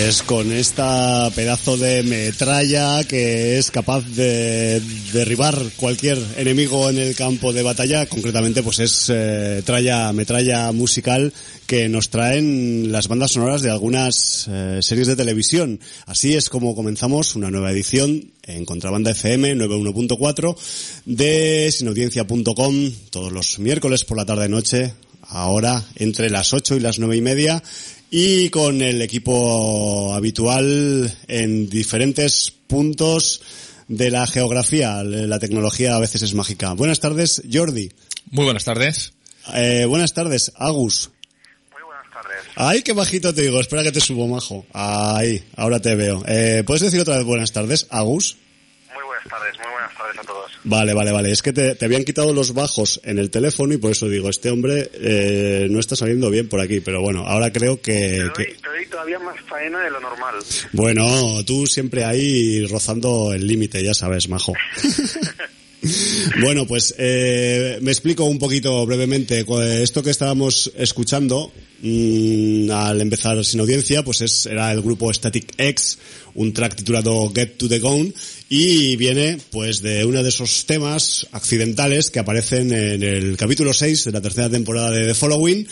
Pues con esta pedazo de metralla que es capaz de derribar cualquier enemigo en el campo de batalla, concretamente pues es metralla musical que nos traen las bandas sonoras de algunas series de televisión. Así es como comenzamos una nueva edición en Contrabanda FM 91.4 de sinaudiencia.com todos los miércoles por la tarde-noche, ahora entre las 8 y las 9:30, y con el equipo habitual en diferentes puntos de la geografía. La tecnología a veces es mágica. Buenas tardes, Jordi. Muy buenas tardes. Buenas tardes, Agus. Muy buenas tardes. Ay, qué bajito te digo, espera que te subo, majo. Ahí, ahora te veo. ¿Puedes decir otra vez buenas tardes, Agus? Muy buenas tardes a todos. Vale. Es que te habían quitado los bajos en el teléfono y por eso digo, este hombre no está saliendo bien por aquí, pero bueno, ahora creo que... Te doy todavía más faena de lo normal. Bueno, tú siempre ahí rozando el límite, ya sabes, majo. Bueno, pues me explico un poquito brevemente. Esto que estábamos escuchando al empezar Sin Audiencia, pues era el grupo Static X, un track titulado Get to the Gone, y viene pues de uno de esos temas accidentales que aparecen en el capítulo 6 de la tercera temporada de The Following.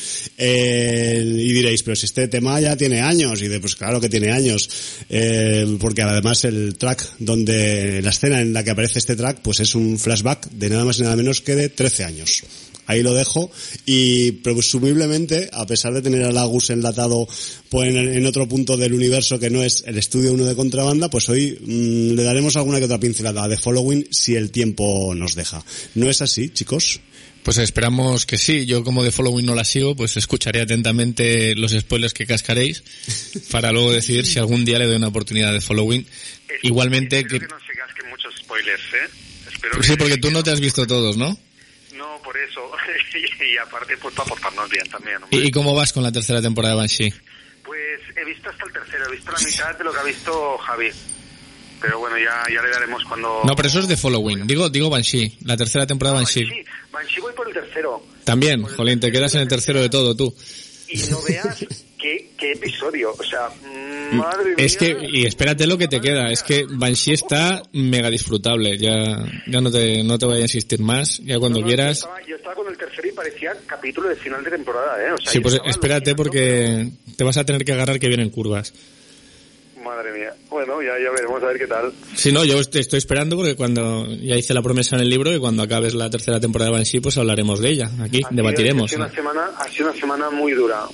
Y diréis, pero si este tema ya tiene años, y pues claro que tiene años, porque además el track la escena en la que aparece este track pues es un flashback de nada más y nada menos que de 13 años. Ahí lo dejo, y presumiblemente, a pesar de tener al Agus enlatado pues en otro punto del universo que no es el estudio 1 de Contrabanda, pues hoy le daremos alguna que otra pincelada de Following si el tiempo nos deja. ¿No es así, chicos? Pues esperamos que sí. Yo, como de Following no la sigo, pues escucharé atentamente los spoilers que cascaréis para luego decidir si algún día le doy una oportunidad de Following. Igualmente Espero que no se casquen muchos spoilers, Espero sí, que... porque tú no te has visto todos, ¿no? No, por eso. Y aparte, pues para portarnos bien también. ¿Y cómo vas con la tercera temporada de Banshee? Pues he visto hasta el tercero, he visto la mitad de lo que ha visto Javi. Pero bueno, ya le daremos cuando... No, pero eso es de Following. Digo Banshee, la tercera temporada de Banshee. Banshee voy por el tercero. También, jolín, te quedas en el tercero de todo, tú. Y no veas qué episodio, o sea, madre mía. Es que, y espérate lo que te queda, es que Banshee está mega disfrutable, ya no te voy a insistir más, ya cuando quieras. Yo estaba con el tercero y parecía capítulo de final de temporada, O sea, sí, pues espérate porque te vas a tener que agarrar que vienen curvas. Madre mía. Bueno, ya veremos a ver qué tal. Sí, no, yo te estoy esperando porque cuando ya hice la promesa en el libro que cuando acabes la tercera temporada de Banshee pues hablaremos de ella, aquí, debatiremos. Ha sido una semana muy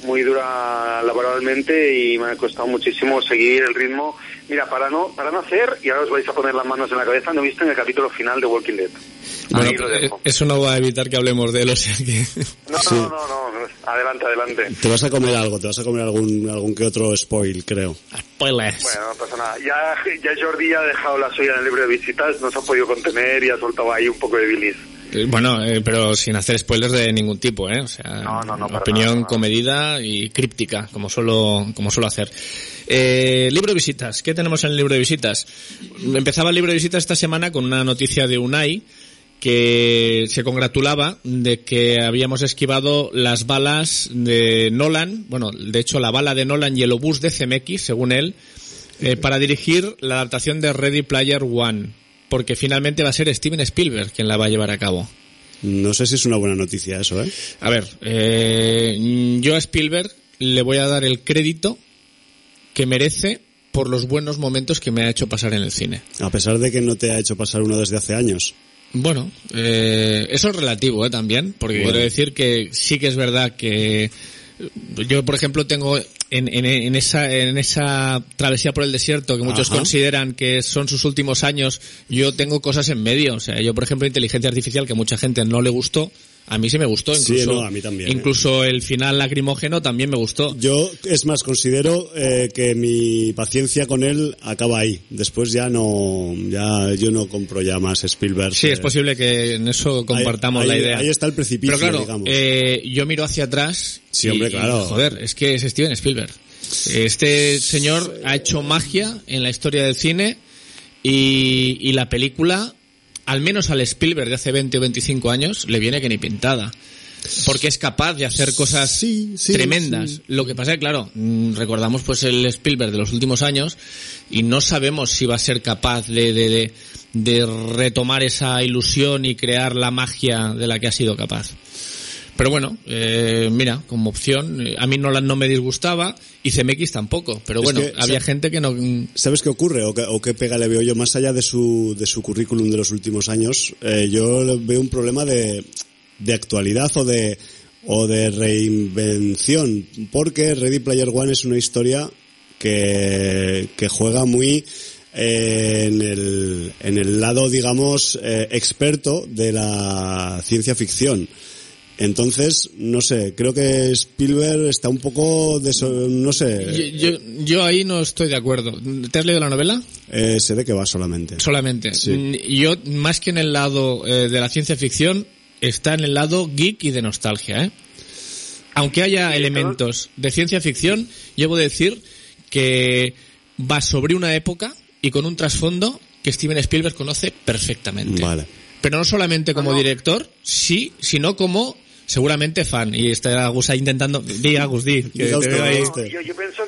dura laboralmente, y me ha costado muchísimo seguir el ritmo. Mira, para no hacer, y ahora os vais a poner las manos en la cabeza, no he visto en el capítulo final de Walking Dead. Bueno, eso no va a evitar que hablemos de él, o sea que... No, adelante. Te vas a comer algún que otro spoil, creo. Spoilers. Bueno, no pasa nada. Ya Jordi ha dejado la suya en el libro de visitas, no se ha podido contener y ha soltado ahí un poco de bilis. Bueno, pero sin hacer spoilers de ningún tipo, O sea, no, opinión comedida y críptica, como suelo hacer. Libro de visitas. ¿Qué tenemos en el libro de visitas? Empezaba el libro de visitas esta semana con una noticia de Unai, que se congratulaba de que habíamos esquivado las balas de Nolan, bueno, de hecho la bala de Nolan y el obús de CMX, según él, para dirigir la adaptación de Ready Player One, porque finalmente va a ser Steven Spielberg quien la va a llevar a cabo. No sé si es una buena noticia eso, A ver, yo a Spielberg le voy a dar el crédito que merece por los buenos momentos que me ha hecho pasar en el cine. A pesar de que no te ha hecho pasar uno desde hace años. Bueno, eso es relativo, también, porque quiero decir que sí que es verdad que yo, por ejemplo, tengo en esa travesía por el desierto que muchos consideran que son sus últimos años, yo tengo cosas en medio. O sea, yo, por ejemplo, inteligencia artificial, que a mucha gente no le gustó, a mí sí me gustó, incluso, sí, no, a mí también, incluso el final lacrimógeno también me gustó. Yo, es más, considero que mi paciencia con él acaba ahí. Después yo no compro ya más Spielberg. Sí, es posible que en eso compartamos la idea. Ahí está el precipicio, pero claro, digamos. Yo miro hacia atrás. Sí, hombre, claro. Joder, es que es Steven Spielberg. Este señor ha hecho magia en la historia del cine, y la película, al menos al Spielberg de hace 20 o 25 años, le viene que ni pintada. porque es capaz de hacer cosas tremendas. Sí. Lo que pasa es que, claro, recordamos pues el Spielberg de los últimos años y no sabemos si va a ser capaz de retomar esa ilusión y crear la magia de la que ha sido capaz. Pero bueno, mira, como opción, a mí Nolan no me disgustaba y CMX tampoco, pero bueno, había gente que no... ¿Sabes qué ocurre o qué pega le veo yo? Más allá de su currículum de los últimos años, yo veo un problema de actualidad o de reinvención, porque Ready Player One es una historia que juega muy en el lado, digamos, experto de la ciencia ficción. Entonces, no sé, creo que Spielberg está un poco no sé. Yo ahí no estoy de acuerdo. ¿Te has leído la novela? Sé de qué va solamente. Solamente. Sí. Yo, más que en el lado de la ciencia ficción, está en el lado geek y de nostalgia, Aunque haya elementos de ciencia ficción, yo puedo decir que va sobre una época y con un trasfondo que Steven Spielberg conoce perfectamente. Vale. Pero no solamente como director, sí, sino como seguramente fan. Y está Agus ahí intentando... Agus, que te veo ahí. Yo pienso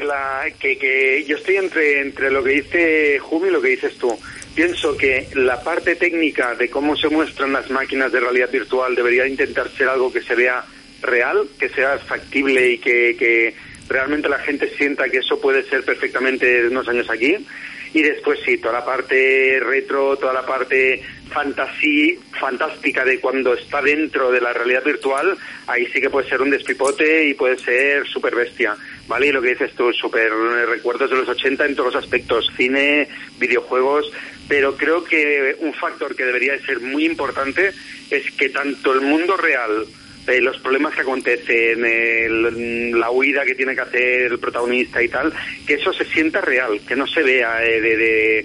que yo estoy entre lo que dice Jumi y lo que dices tú. Pienso que la parte técnica de cómo se muestran las máquinas de realidad virtual debería intentar ser algo que se vea real, que sea factible y que realmente la gente sienta que eso puede ser perfectamente de unos años aquí. Y después sí, toda la parte retro, toda la parte fantástica de cuando está dentro de la realidad virtual, ahí sí que puede ser un despipote y puede ser súper bestia, ¿vale? Y lo que dices tú, súper recuerdos de los 80 en todos los aspectos, cine, videojuegos, pero creo que un factor que debería de ser muy importante es que tanto el mundo real, los problemas que acontecen, la huida que tiene que hacer el protagonista y tal, que eso se sienta real, que no se vea de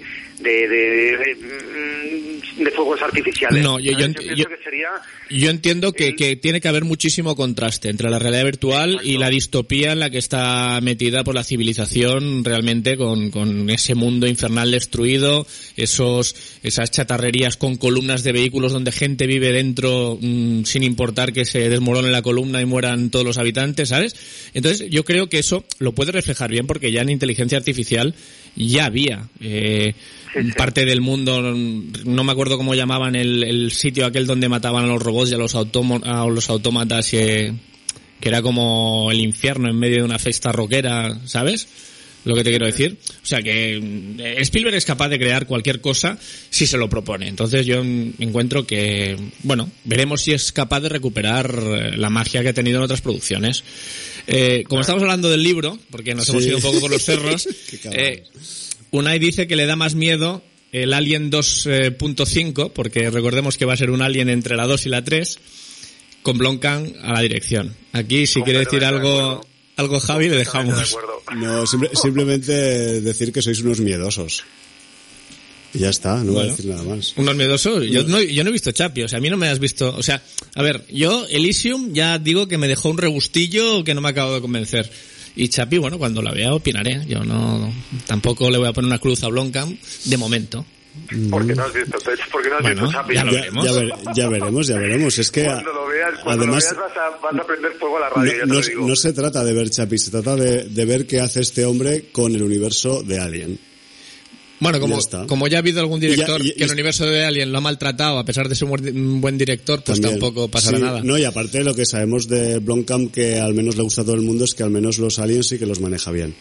fuegos artificiales. No, yo entiendo que tiene que haber muchísimo contraste entre la realidad virtual y la distopía en la que está metida por la civilización realmente con ese mundo infernal destruido, esas chatarrerías con columnas de vehículos donde gente vive dentro sin importar que se desmorone la columna y mueran todos los habitantes, ¿sabes? Entonces yo creo que eso lo puede reflejar bien porque ya en inteligencia artificial ya había parte del mundo, no me acuerdo cómo llamaban el sitio aquel donde mataban a los robots y a los autómatas, que era como el infierno en medio de una fiesta rockera, ¿sabes? Lo que te quiero decir. O sea que Spielberg es capaz de crear cualquier cosa si se lo propone. Entonces yo encuentro que, bueno, veremos si es capaz de recuperar la magia que ha tenido en otras producciones. Como estamos hablando del libro, porque nos hemos ido un poco por los cerros, Unai dice que le da más miedo el Alien 2.5, porque recordemos que va a ser un Alien entre la 2 y la 3, con Blomkamp a la dirección. Aquí, si quiere decir algo Javi, le dejamos. No, simplemente decir que sois unos miedosos. Y ya está, no voy a decir nada más. ¿Unos miedosos? Yo no he visto Chappie, o sea, a mí no me has visto... O sea, a ver, yo, Elysium, ya digo que me dejó un regustillo que no me acabo de convencer. Y Chappie, bueno, cuando la vea opinaré. Yo tampoco le voy a poner una cruz a Blomkamp de momento. ¿Por qué no has visto Chappie? Ya lo veremos. Ya veremos. Es que cuando lo veas vas a prender fuego a la radio, no se trata de ver Chappie, se trata de ver qué hace este hombre con el universo de Alien. Bueno, como ya ha habido algún director que el universo de Alien lo ha maltratado, a pesar de ser un buen director, pues también, tampoco pasará nada. No, y aparte lo que sabemos de Blomkamp, que al menos le gusta a todo el mundo, es que al menos los aliens sí que los maneja bien.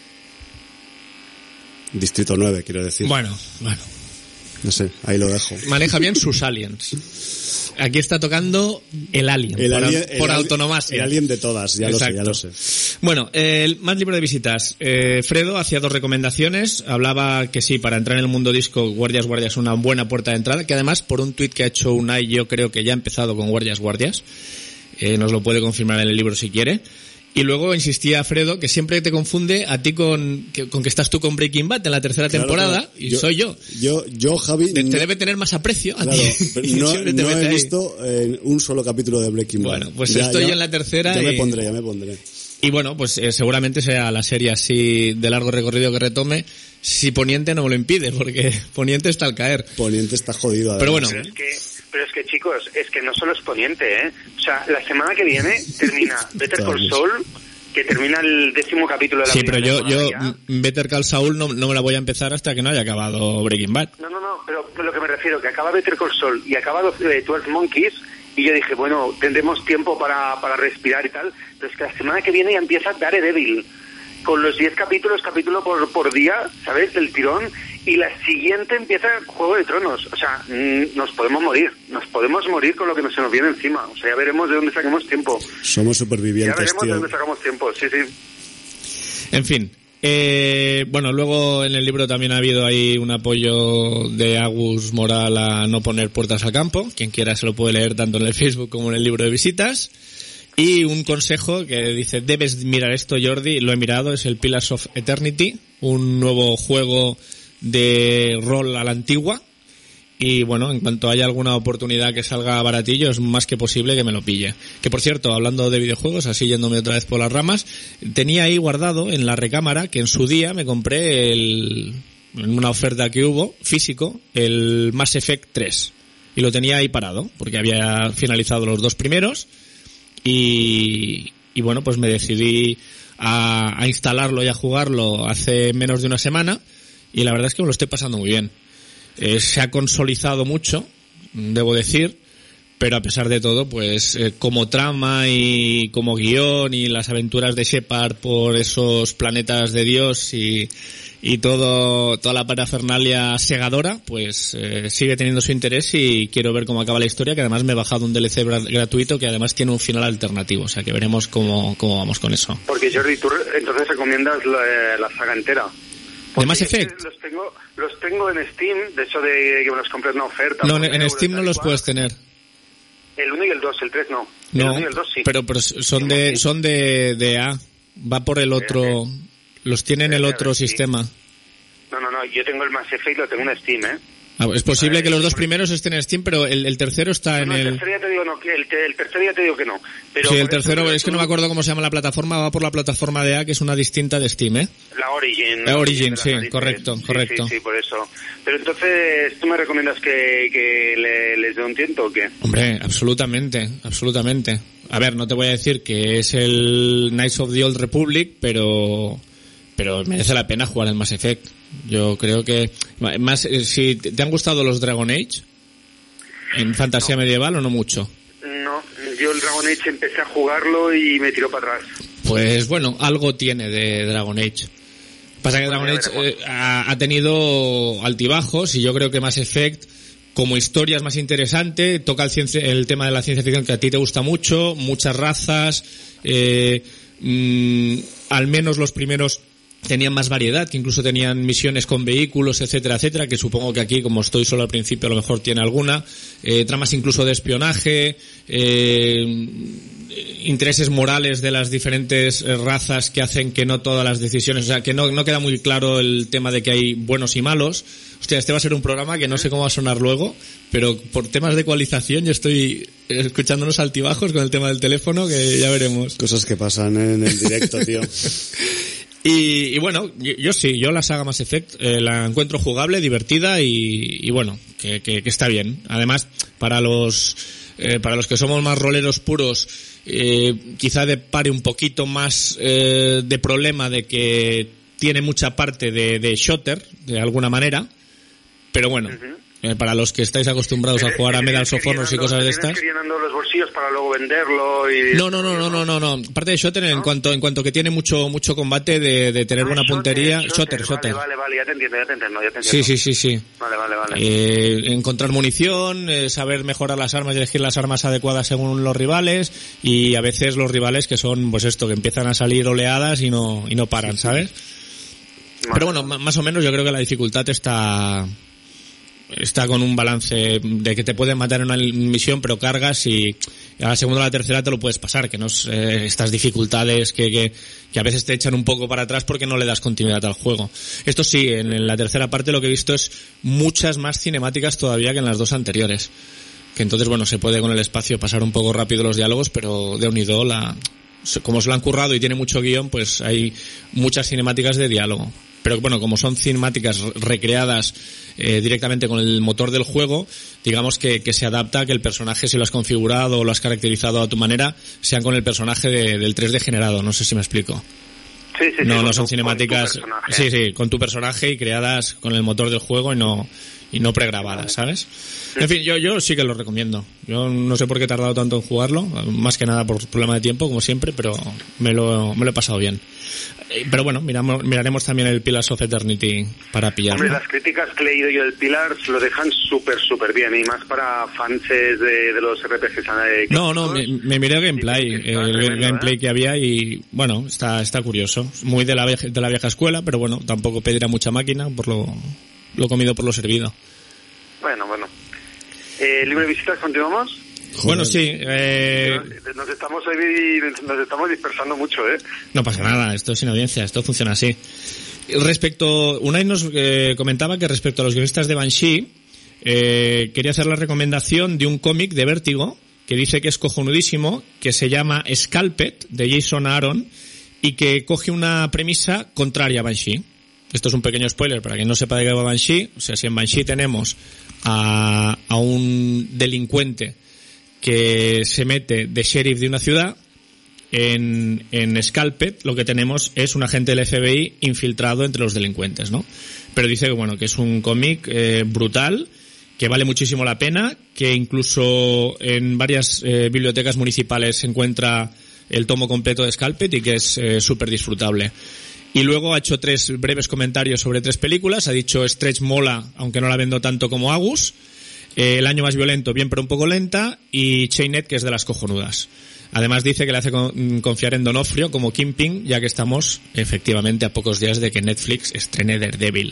Distrito 9, quiero decir. Bueno. No sé, ahí lo dejo. Maneja bien sus aliens. Aquí está tocando el alien, por autonomasia. El alien de todas, ya lo sé. Bueno, más libro de visitas. Fredo hacía 2 recomendaciones. Hablaba que sí, para entrar en el mundo disco, Guardias es una buena puerta de entrada, que además, por un tuit que ha hecho Unai, yo creo que ya ha empezado con Guardias. Nos lo puede confirmar en el libro si quiere. Y luego insistía Fredo que siempre te confunde a ti con que estás tú con Breaking Bad en la tercera temporada, y soy yo. Yo, Javi... Te debe tener más aprecio a ti. No he visto un solo capítulo de Breaking Bad. Bueno, pues estoy en la tercera. Ya me pondré. Y bueno, pues seguramente sea la serie así de largo recorrido que retome, si Poniente no me lo impide, porque Poniente está al caer. Poniente está jodido. Pero bueno... Pero es que, chicos, es que no solo es Poniente, ¿eh? O sea, la semana que viene termina Better Call Saul, que termina el 10º capítulo de la primera temporada. Sí, pero yo ya. Better Call Saul no me la voy a empezar hasta que no haya acabado Breaking Bad. No, pero lo que me refiero, que acaba Better Call Saul y acaba 12 Monkeys, y yo dije, bueno, tendremos tiempo para respirar y tal, pero es que la semana que viene ya empieza Daredevil, con los 10 capítulos, capítulo por día, ¿sabes?, del tirón, y la siguiente empieza Juego de Tronos. O sea, nos podemos morir con lo que se nos viene encima. O sea, ya veremos de dónde sacamos tiempo. Somos supervivientes, ya veremos tío. de dónde sacamos tiempo, sí. En fin. Bueno, luego en el libro también ha habido ahí un apoyo de Agus Moral a no poner puertas al campo. Quien quiera se lo puede leer tanto en el Facebook como en el libro de visitas. Y un consejo que dice, debes mirar esto, Jordi, lo he mirado, es el Pillars of Eternity, un nuevo juego de rol a la antigua. Y bueno, en cuanto haya alguna oportunidad que salga baratillo, es más que posible que me lo pille. Que por cierto, hablando de videojuegos, así yéndome otra vez por las ramas, tenía ahí guardado en la recámara que en su día me compré en una oferta que hubo, físico, el Mass Effect 3. Y lo tenía ahí parado, porque había finalizado los 2 primeros. Y bueno, pues me decidí a instalarlo y a jugarlo hace menos de una semana. Y la verdad es que me lo estoy pasando muy bien. Se ha consolidado mucho, debo decir, pero a pesar de todo, pues como trama y como guión y las aventuras de Shepard por esos planetas de Dios y toda la parafernalia segadora, pues sigue teniendo su interés y quiero ver cómo acaba la historia, que además me he bajado un DLC gratuito que además tiene un final alternativo, o sea que veremos cómo vamos con eso. Porque Jordi, tú entonces recomiendas la saga entera. ¿De Mass Effect? Los tengo en Steam, de eso de que me los compré en una oferta. No, en Steam no los puedes tener. El 1 y el 2, el 3 no. No, el 1 y el 2 sí. pero son de EA. Va por el otro. Los tiene en el otro sistema. No, yo tengo el Mass Effect y lo tengo en Steam, ¿eh? Es posible que los 2 primeros estén en Steam, pero el tercero está en el... El tercero ya te digo no, el tercero ya te digo que no. Pero sí, el tercero, es que no me acuerdo cómo se llama la plataforma, va por la plataforma de EA, que es una distinta de Steam, ¿eh? La Origin. La Origin, sí, correcto. Sí, por eso. Pero entonces, ¿tú me recomiendas que les dé un tiento o qué? Hombre, absolutamente. A ver, no te voy a decir que es el Knights of the Old Republic, pero merece la pena jugar en Mass Effect. Yo creo que más si te han gustado los Dragon Age en fantasía medieval o no mucho. No, yo el Dragon Age empecé a jugarlo y me tiró para atrás. Pues bueno, algo tiene de Dragon Age. Pasa que Dragon Age ha tenido altibajos y yo creo que Mass Effect como historia es más interesante, toca el tema de la ciencia ficción que a ti te gusta mucho, muchas razas, al menos los primeros tenían más variedad, que incluso tenían misiones con vehículos, etcétera, que supongo que aquí, como estoy solo al principio, a lo mejor tiene alguna, tramas incluso de espionaje, intereses morales de las diferentes razas que hacen que no todas las decisiones, o sea, que no queda muy claro el tema de que hay buenos y malos. Hostia, este va a ser un programa que no sé cómo va a sonar luego, pero por temas de ecualización yo estoy escuchando unos altibajos con el tema del teléfono que ya veremos. Cosas que pasan en el directo, tío. Y bueno, yo la saga Mass Effect la encuentro jugable, divertida y bueno, que está bien. Además, para los que somos más roleros puros, quizá depare un poquito más de problema de que tiene mucha parte de shooter, de alguna manera, pero bueno, para los que estáis acostumbrados a jugar a Medals of Honor y cosas de estas. Llenando los bolsillos para luego venderlo y... No. Parte de shooter en cuanto que tiene mucho combate de tener buena puntería. Shooter. Vale, ya te entiendo. Sí. Vale. Encontrar munición, saber mejorar las armas y elegir las armas adecuadas según los rivales, y a veces los rivales que son, pues esto, que empiezan a salir oleadas y no paran, ¿sabes? Pero bueno, más o menos yo creo que la dificultad está con un balance de que te pueden matar en una misión, pero cargas y a la segunda o la tercera te lo puedes pasar, que no es estas dificultades que a veces te echan un poco para atrás porque no le das continuidad al juego. Esto sí, en la tercera parte lo que he visto es muchas más cinemáticas todavía que en las 2 anteriores, que entonces bueno, se puede con el espacio pasar un poco rápido los diálogos, pero de unido como se lo han currado y tiene mucho guión, pues hay muchas cinemáticas de diálogo. pero bueno, como son cinemáticas recreadas directamente con el motor del juego, digamos que se adapta a que el personaje, si lo has configurado o lo has caracterizado a tu manera, sean con el personaje del 3D generado. No sé si me explico. Sí, no son cinemáticas, sí, con tu personaje y creadas con el motor del juego y no pregrabadas, ¿sabes? En fin, yo sí que lo recomiendo. Yo no sé por qué he tardado tanto en jugarlo, más que nada por problema de tiempo, como siempre, pero me lo he pasado bien. Pero bueno, miraremos también el Pillars of Eternity para pillarlo. Hombre, las críticas que he leído yo del Pillars lo dejan súper bien, y más para fans de los RPGs. No, me miré el gameplay que había y bueno, está curioso. Muy de la vieja escuela, pero bueno, tampoco pedirá mucha máquina por lo comido por lo servido. Bueno. ¿Libre de visitas continuamos? Joder. Bueno, sí. Nos estamos dispersando mucho, ¿eh? No pasa nada, esto es sin audiencia, esto funciona así. Unai nos comentaba que respecto a los guionistas de Banshee, quería hacer la recomendación de un cómic de Vértigo que dice que es cojonudísimo, que se llama Scalped, de Jason Aaron, y que coge una premisa contraria a Banshee. Esto es un pequeño spoiler para quien no sepa de qué va Banshee. O sea, si en Banshee tenemos a un delincuente que se mete de sheriff de una ciudad, en Scalped lo que tenemos es un agente del FBI infiltrado entre los delincuentes, ¿no? Pero dice que bueno, que es un cómic brutal, que vale muchísimo la pena, que incluso en varias bibliotecas municipales se encuentra el tomo completo de Scalped y que es súper disfrutable. Y luego ha hecho 3 breves comentarios sobre 3 películas. Ha dicho Stretch mola, aunque no la vendo tanto como Agus. El año más violento, bien pero un poco lenta. Y Chained, que es de las cojonudas. Además dice que le hace confiar en Donofrio como Kingpin, ya que estamos efectivamente a pocos días de que Netflix estrene Daredevil.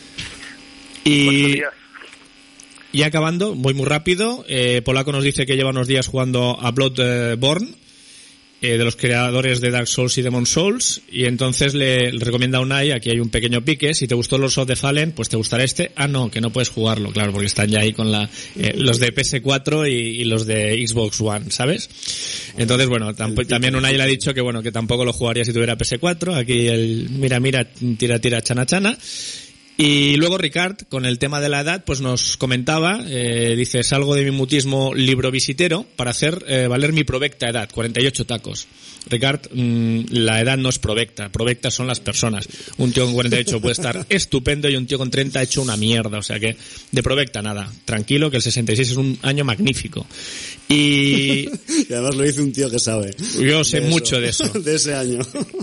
Y acabando, voy muy rápido. Polaco nos dice que lleva unos días jugando a Bloodborne, de los creadores de Dark Souls y Demon Souls, y entonces le recomienda a Unai, aquí hay un pequeño pique, si te gustó Lords of the Fallen, pues te gustará este. No, que no puedes jugarlo, claro, porque están ya ahí con los de PS4 y los de Xbox One, ¿sabes? Entonces, bueno, también Unai le ha dicho que bueno, que tampoco lo jugaría si tuviera PS4, aquí el mira, tira, chana. Y luego Ricard, con el tema de la edad, pues nos comentaba, dice, salgo de mi mutismo librovisitero para hacer valer mi provecta edad, 48 tacos. Ricard, la edad no es provecta son las personas. Un tío con 48 puede estar estupendo y un tío con 30 ha hecho una mierda, o sea que de provecta nada. Tranquilo, que el 66 es un año magnífico. Y además lo dice un tío que sabe. Yo sé mucho de eso. De ese año.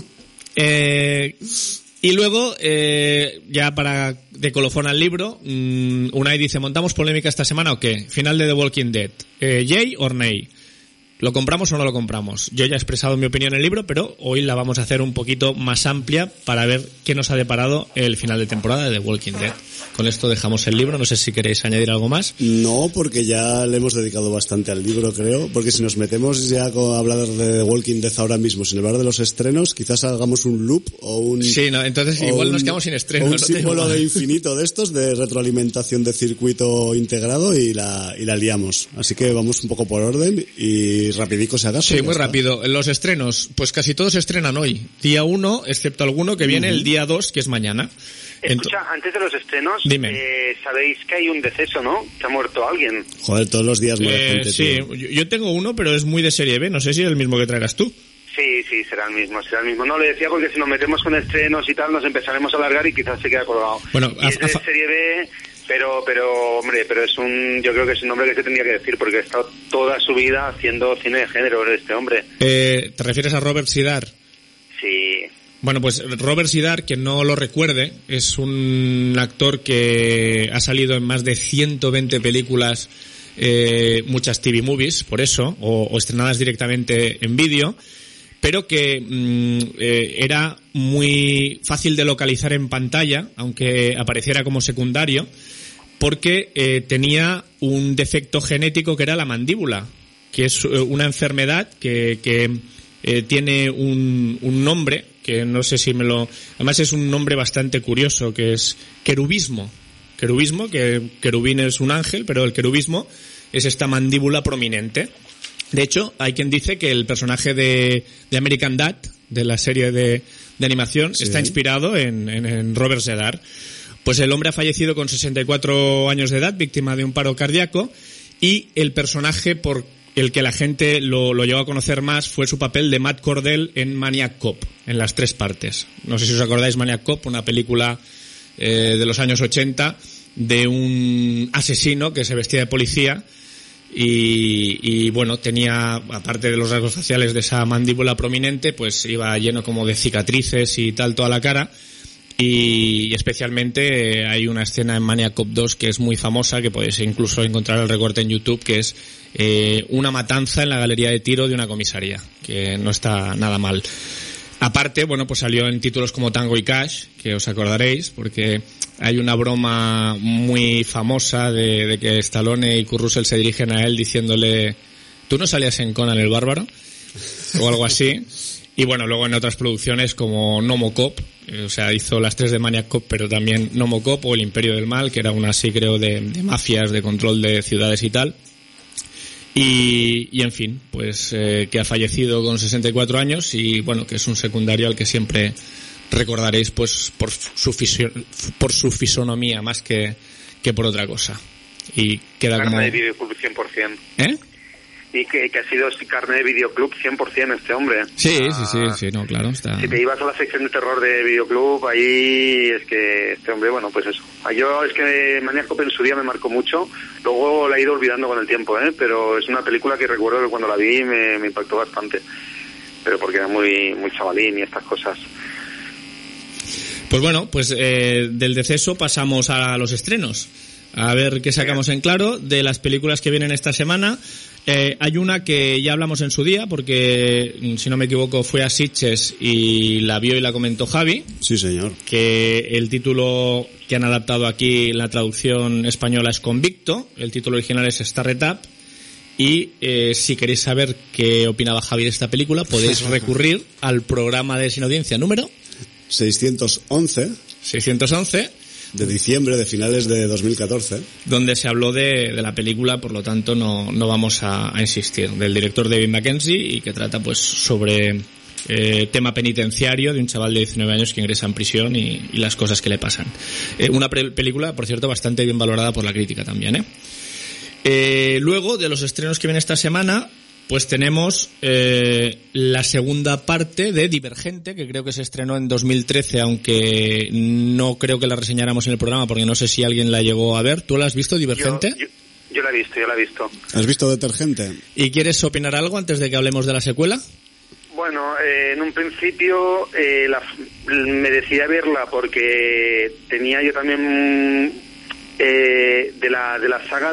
Y luego, ya de colofón al libro, Unai dice, ¿montamos polémica esta semana o qué? Final de The Walking Dead. ¿Yay or nay? ¿Lo compramos o no lo compramos? Yo ya he expresado mi opinión en el libro, pero hoy la vamos a hacer un poquito más amplia para ver qué nos ha deparado el final de temporada de The Walking Dead. Con esto dejamos el libro, no sé si queréis añadir algo más. No, porque ya le hemos dedicado bastante al libro, creo, porque si nos metemos ya a hablar de The Walking Dead ahora mismo, sin hablar de los estrenos, quizás hagamos un loop o un... Sí, no, entonces igual nos quedamos sin estreno. Un símbolo de infinito de estos, de retroalimentación de circuito integrado y la liamos. Así que vamos un poco por orden y rapidico si acaso. Sí, muy rápido. Los estrenos, pues casi todos se estrenan hoy. Día 1, excepto alguno que viene el día 2, que es mañana. Escucha, antes de los estrenos, sabéis que hay un deceso, ¿no? Que ha muerto alguien. Joder, todos los días muere gente, sí, tío. Yo tengo uno, pero es muy de serie B. No sé si es el mismo que traerás tú. Sí, será el mismo. No, le decía porque si nos metemos con estrenos y tal, nos empezaremos a alargar y quizás se quede colgado. Bueno, es de serie B, pero es yo creo que es un nombre que se tendría que decir porque ha estado toda su vida haciendo cine de género este hombre. ¿Te refieres a Robert Sidar? Sí. Bueno, pues Robert Sidar, que no lo recuerde, es un actor que ha salido en más de 120 películas, muchas TV movies, por eso, o estrenadas directamente en vídeo, pero que era muy fácil de localizar en pantalla, aunque apareciera como secundario, porque tenía un defecto genético que era la mandíbula, que es una enfermedad que tiene un nombre que no sé si además es un nombre bastante curioso, que es querubismo, que querubín es un ángel, pero el querubismo es esta mandíbula prominente. De hecho, hay quien dice que el personaje de American Dad, de la serie de de animación, está inspirado en Robert Zedar. Pues el hombre ha fallecido con 64 años de edad, víctima de un paro cardíaco, y el personaje por el que la gente lo llegó a conocer más fue su papel de Matt Cordell en Maniac Cop, en las 3 partes. No sé si os acordáis, Maniac Cop, una película de los años 80 de un asesino que se vestía de policía y bueno, tenía, aparte de los rasgos faciales de esa mandíbula prominente, pues iba lleno como de cicatrices y tal toda la cara. Y especialmente hay una escena en Maniac Cop 2 que es muy famosa, que podéis incluso encontrar el recorte en YouTube, que es una matanza en la galería de tiro de una comisaría, que no está nada mal. Aparte, bueno, pues salió en títulos como Tango y Cash, que os acordaréis, porque hay una broma muy famosa de que Stallone y Kurt Russell se dirigen a él diciéndole: ¿tú no salías en Conan el Bárbaro? O algo así. Y bueno, luego en otras producciones como Nomocop, o sea, hizo las 3 de Maniac Cop, pero también Nomocop o El Imperio del Mal, que era una así, creo, de mafias, de control de ciudades y tal. Y en fin, pues que ha fallecido con 64 años y bueno, que es un secundario al que siempre recordaréis pues por su fisonomía más que por otra cosa. Y queda carne como... de videoclub 100%. ¿Eh? Y que ha sido carne de videoclub 100% este hombre. Sí, no, claro, está... Si te ibas a la sección de terror de videoclub, ahí es que este hombre, bueno, pues eso. Yo es que Maniac Cop en su día me marcó mucho, luego la he ido olvidando con el tiempo, pero es una película que recuerdo que cuando la vi me impactó bastante, pero porque era muy chavalín y estas cosas. Pues bueno, pues del deceso pasamos a los estrenos. A ver qué sacamos en claro de las películas que vienen esta semana. Hay una que ya hablamos en su día, porque, si no me equivoco, fue a Sitges y la vio y la comentó Javi. Sí, señor. Que el título que han adaptado aquí, la traducción española, es Convicto. El título original es Starred Up. Y si queréis saber qué opinaba Javi de esta película, podéis recurrir al programa de Sin Audiencia número 611 de diciembre, de finales de 2014. Donde se habló de la película, por lo tanto no vamos a insistir. Del director David Mackenzie, y que trata pues sobre tema penitenciario de un chaval de 19 años que ingresa en prisión y las cosas que le pasan. Una película, por cierto, bastante bien valorada por la crítica también, Luego, de los estrenos que viene esta semana, pues tenemos la segunda parte de Divergente, que creo que se estrenó en 2013, aunque no creo que la reseñáramos en el programa, porque no sé si alguien la llegó a ver. ¿Tú la has visto, Divergente? Yo la he visto. ¿Has visto Detergente? ¿Y quieres opinar algo antes de que hablemos de la secuela? Bueno, en un principio me decidí a verla porque tenía yo también de la saga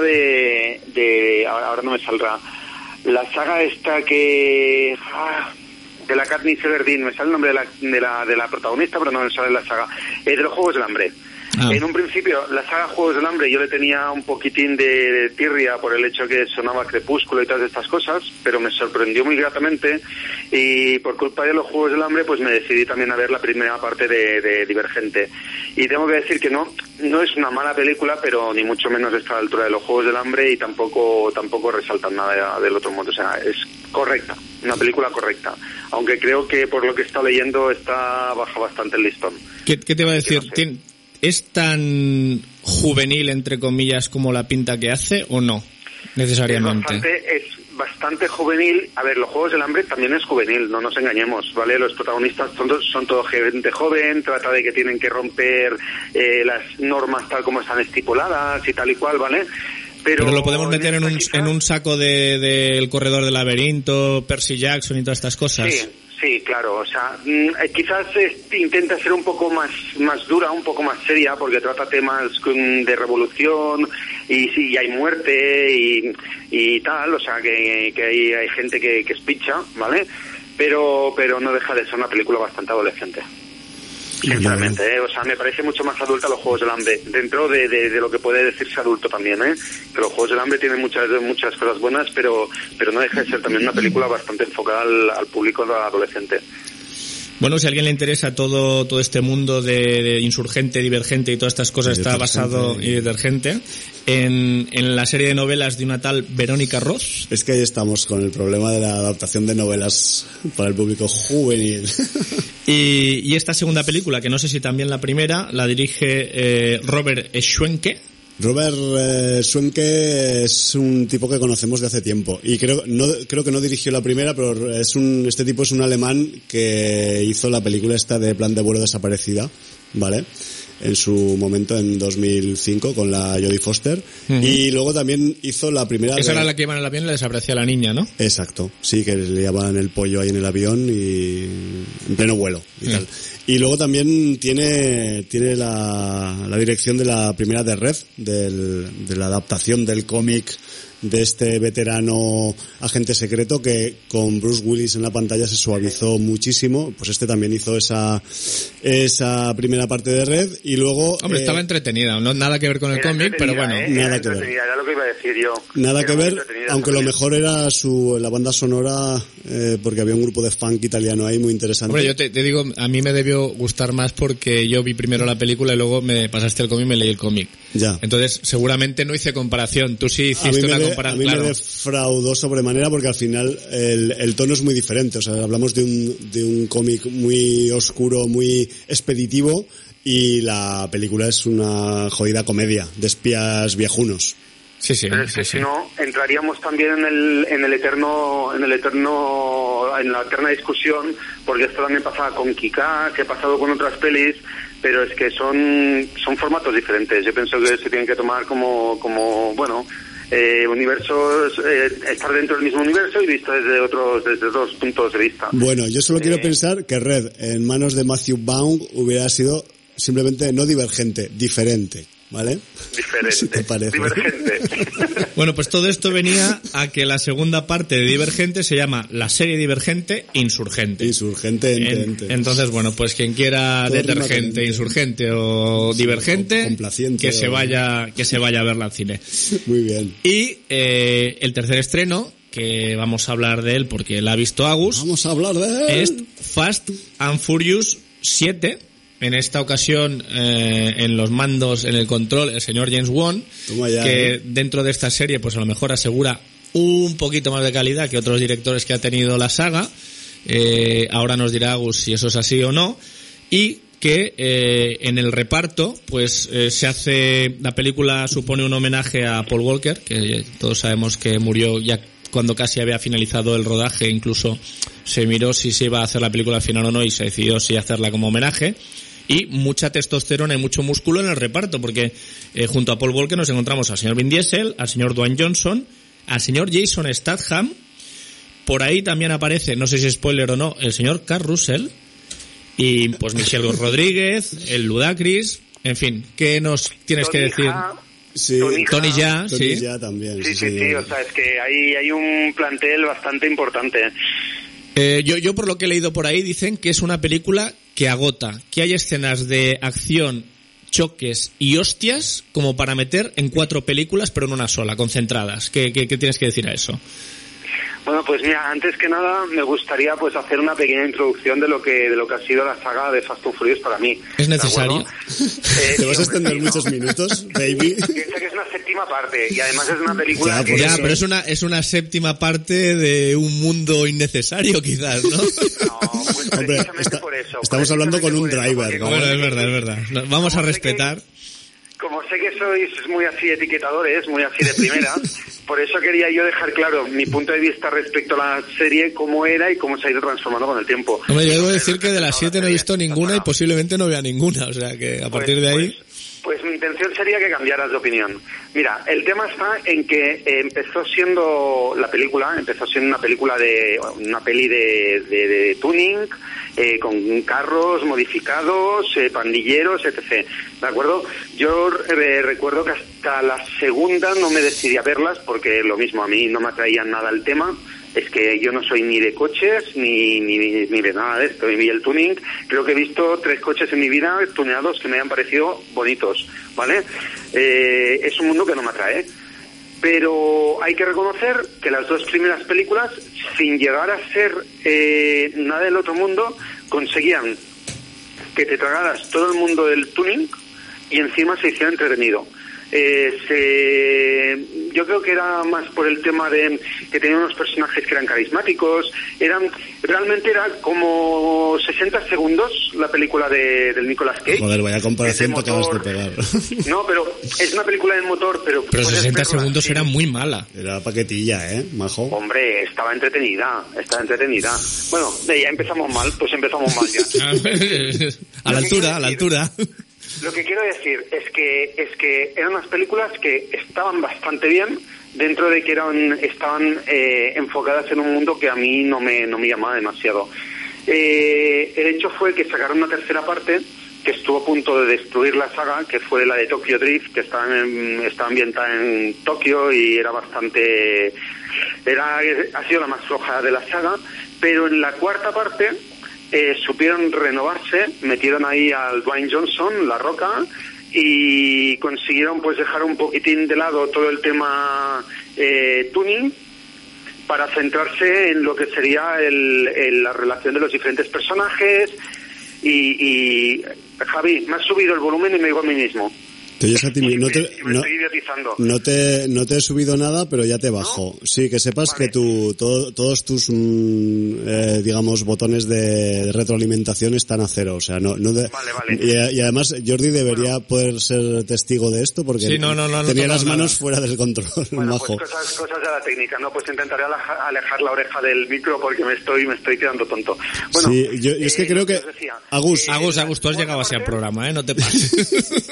de ahora no me saldrá. La saga esta de la Katniss Everdeen, me sale el nombre de la protagonista, pero no me sale la saga, de los Juegos del Hambre. En un principio, la saga Juegos del Hambre yo le tenía un poquitín de tirria por el hecho que sonaba Crepúsculo y todas estas cosas, pero me sorprendió muy gratamente y por culpa de los Juegos del Hambre pues me decidí también a ver la primera parte de Divergente. Y tengo que decir que no es una mala película, pero ni mucho menos está a la altura de los Juegos del Hambre y tampoco resaltan nada del otro mundo. O sea, es correcta, una película correcta. Aunque creo que por lo que he estado leyendo baja bastante el listón. ¿Qué te iba a decir? No sé. ¿Es tan juvenil, entre comillas, como la pinta que hace o no? Necesariamente. Es bastante juvenil. A ver, los Juegos del Hambre también es juvenil, no nos engañemos, ¿vale? Los protagonistas son todo gente joven, trata de que tienen que romper las normas tal como están estipuladas y tal y cual, ¿vale? Pero lo podemos meter en un saco del Corredor del Laberinto, Percy Jackson y todas estas cosas. Sí, claro, o sea, quizás intenta ser un poco más dura, un poco más seria, porque trata temas de revolución y sí, hay muerte y tal, o sea, que hay gente que es picha, ¿vale? Pero no deja de ser una película bastante adolescente. Sinceramente, o sea, me parece mucho más adulta los Juegos del Hambre, dentro de lo que puede decirse adulto también, que los Juegos del Hambre tienen muchas cosas buenas, pero no deja de ser también una película bastante enfocada al público adolescente. Bueno, si a alguien le interesa todo este mundo de Insurgente, Divergente y todas estas cosas, está basado y Detergente en la serie de novelas de una tal Verónica Ross. Es que ahí estamos con el problema de la adaptación de novelas para el público juvenil. Y esta segunda película, que no sé si también la primera, la dirige Robert Schwenke. Robert Schwenke es un tipo que conocemos de hace tiempo y creo que no dirigió la primera, pero este tipo es un alemán que hizo la película esta de Plan de vuelo desaparecida, ¿vale? En su momento en 2005 con la Jodie Foster. Y luego también hizo la primera... Esa era la que iba en el avión y le desaparecía la niña, ¿no? Exacto, sí, que le llevaban el pollo ahí en el avión y en pleno vuelo y tal. Y luego también tiene la dirección de la primera de Red, de la adaptación del cómic de este veterano agente secreto que con Bruce Willis en la pantalla se suavizó muchísimo. Pues este también hizo esa primera parte de Red y luego... Hombre, estaba entretenida, no nada que ver con el cómic, pero bueno. Nada que ver. Era lo que iba a decir yo. Nada que ver, aunque lo mejor era la banda sonora, porque había un grupo de funk italiano ahí muy interesante. Hombre, yo te digo, a mí me debió gustar más porque yo vi primero la película y luego me pasaste el cómic y me leí el cómic. Ya. Entonces, seguramente no hice comparación. Tú sí hiciste una comparación. A mí me defraudó sobremanera porque al final el tono es muy diferente. O sea, hablamos de un cómic muy oscuro, muy expeditivo, y la película es una jodida comedia de espías viejunos. Sí, sí. Pero es que si no, entraríamos también en la eterna discusión, porque esto también pasaba con Kika, que ha pasado con otras pelis, pero es que son formatos diferentes. Yo pienso que se tienen que tomar como universos, estar dentro del mismo universo y visto desde otros puntos de vista. Bueno, yo solo quiero pensar que Red en manos de Matthew Vaughn hubiera sido simplemente no divergente, diferente, ¿vale? Diferente. ¿Sí te parece? Divergente. Bueno, pues todo esto venía a que la segunda parte de Divergente se llama la serie Divergente Insurgente. Entonces, bueno, pues quien quiera Detergente, Insurgente o Divergente, que se vaya a verla al cine. Muy bien. Y el tercer estreno, que vamos a hablar de él porque la ha visto Agus. Vamos a hablar de él. Es Fast and Furious 7. En esta ocasión, en los mandos, en el control, el señor James Wan, que dentro de esta serie, pues a lo mejor asegura un poquito más de calidad que otros directores que ha tenido la saga. Ahora nos dirá Agus si eso es así o no. Y que en el reparto, pues se hace, la película supone un homenaje a Paul Walker, que todos sabemos que murió ya cuando casi había finalizado el rodaje. Incluso se miró si se iba a hacer la película al final o no y se decidió si hacerla como homenaje. Y mucha testosterona y mucho músculo en el reparto, porque junto a Paul Walker nos encontramos al señor Vin Diesel, al señor Dwayne Johnson, al señor Jason Statham. Por ahí también aparece, no sé si es spoiler o no, el señor Kurt Russell y pues Michelle Rodríguez, el Ludacris, en fin, ¿qué nos tienes que decir? Sí, Tony Jaa, Tony Jaa también. Sí, o sea, es que hay un plantel bastante importante. Yo por lo que he leído por ahí dicen que es una película que agota, que hay escenas de acción, choques y hostias como para meter en 4 películas pero en una sola, concentradas. ¿Qué tienes que decir a eso? Bueno, pues mira, antes que nada me gustaría pues hacer una pequeña introducción de lo que ha sido la saga de Fast and Furious para mí. ¿Es necesario? ¿Te vas a extender muchos minutos, baby? Piensa que es una séptima parte y además es una película pero es una séptima parte de un mundo innecesario quizás, ¿no? No, pues precisamente por eso. Estamos hablando con un driver, ¿no? Bueno, es verdad. Vamos a respetar. Como sé que sois muy así etiquetadores, muy así de primera, por eso quería yo dejar claro mi punto de vista respecto a la serie, cómo era y cómo se ha ido transformando con el tiempo. Hombre, yo debo decir que de las 7 no he visto ninguna y posiblemente no vea ninguna, o sea que a partir de ahí... Pues mi intención sería que cambiaras de opinión. Mira, el tema está en que empezó siendo una peli de tuning, con carros modificados, pandilleros, etc. ¿De acuerdo? Yo recuerdo que hasta la segunda no me decidí a verlas porque lo mismo, a mí no me atraía nada el tema. Es que yo no soy ni de coches ni de nada de esto. Y el tuning, creo que he visto 3 coches en mi vida tuneados que me han parecido bonitos, ¿vale? Es un mundo que no me atrae. Pero hay que reconocer que las 2 primeras películas, sin llegar a ser nada del otro mundo, conseguían que te tragaras todo el mundo del tuning y encima se hiciera entretenido. Yo creo que era más por el tema de que tenían unos personajes que eran carismáticos, realmente era como 60 segundos la película del Nicolas Cage. Joder, vaya comparación te acabas de pegar. No, pero es una película de motor, pero 60 segundos era muy mala. Era paquetilla, majo. Hombre, estaba entretenida. Bueno, ya empezamos mal ya. a la altura. Lo que quiero decir es que eran unas películas que estaban bastante bien dentro de que estaban enfocadas en un mundo que a mí no me llamaba demasiado. El hecho fue que sacaron una tercera parte que estuvo a punto de destruir la saga, que fue la de Tokyo Drift, que está ambientada en Tokio y ha sido la más floja de la saga, pero en la cuarta parte supieron renovarse, metieron ahí al Dwayne Johnson, La Roca, y consiguieron pues dejar un poquitín de lado todo el tema tuning para centrarse en lo que sería la relación de los diferentes personajes. Y Javi, me has subido el volumen y me digo a mí mismo. Me estoy idiotizando. No te he subido nada, pero ya te bajo. ¿No? Sí, que sepas que todos tus digamos botones de retroalimentación están a cero, o sea, vale. Y además Jordi debería poder ser testigo de esto porque sí, no, tenía las manos fuera del control. Bueno, majo. Pues cosas de la técnica, ¿no? Pues intentaré alejar la oreja del micro porque me estoy quedando tonto. Bueno, sí, yo es que creo que Agus, tú has llegado así al programa, no te pases.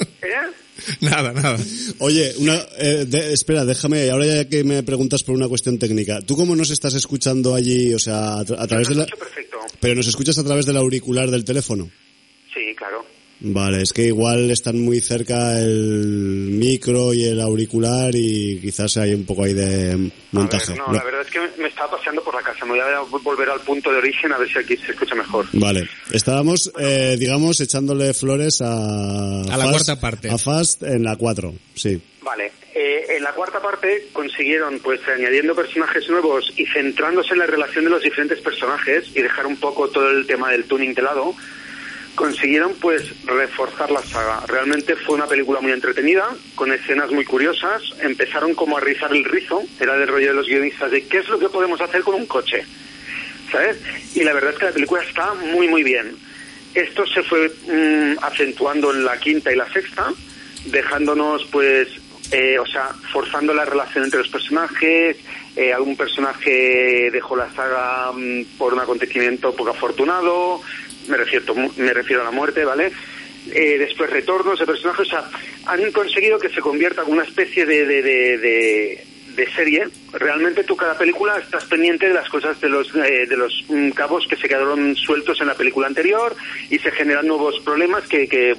Nada. Oye, espera, déjame, ahora ya que me preguntas por una cuestión técnica, ¿tú cómo nos estás escuchando allí? O sea, a través de la... Perfecto. ¿Pero nos escuchas a través del auricular del teléfono? Sí, claro. Vale, es que igual están muy cerca el micro y el auricular y quizás hay un poco ahí de montaje. A ver, la verdad es que me estaba paseando por la casa. Me voy a volver al punto de origen a ver si aquí se escucha mejor. Vale, estábamos, digamos, echándole flores a la cuarta parte. A Fast en la 4, sí. Vale, en la cuarta parte consiguieron, pues, añadiendo personajes nuevos y centrándose en la relación de los diferentes personajes y dejar un poco todo el tema del tuning de lado, consiguieron pues reforzar la saga. Realmente fue una película muy entretenida, con escenas muy curiosas. Empezaron como a rizar el rizo, era del rollo de los guionistas de qué es lo que podemos hacer con un coche, ¿sabes? Y la verdad es que la película está muy muy bien. Esto se fue acentuando en la quinta y la sexta, dejándonos pues forzando la relación entre los personajes. Algún personaje dejó la saga por un acontecimiento poco afortunado. Me refiero a la muerte, ¿vale? Después retornos de personajes, o sea, han conseguido que se convierta en una especie de serie. Realmente tú cada película estás pendiente de las cosas de los cabos que se quedaron sueltos en la película anterior y se generan nuevos problemas que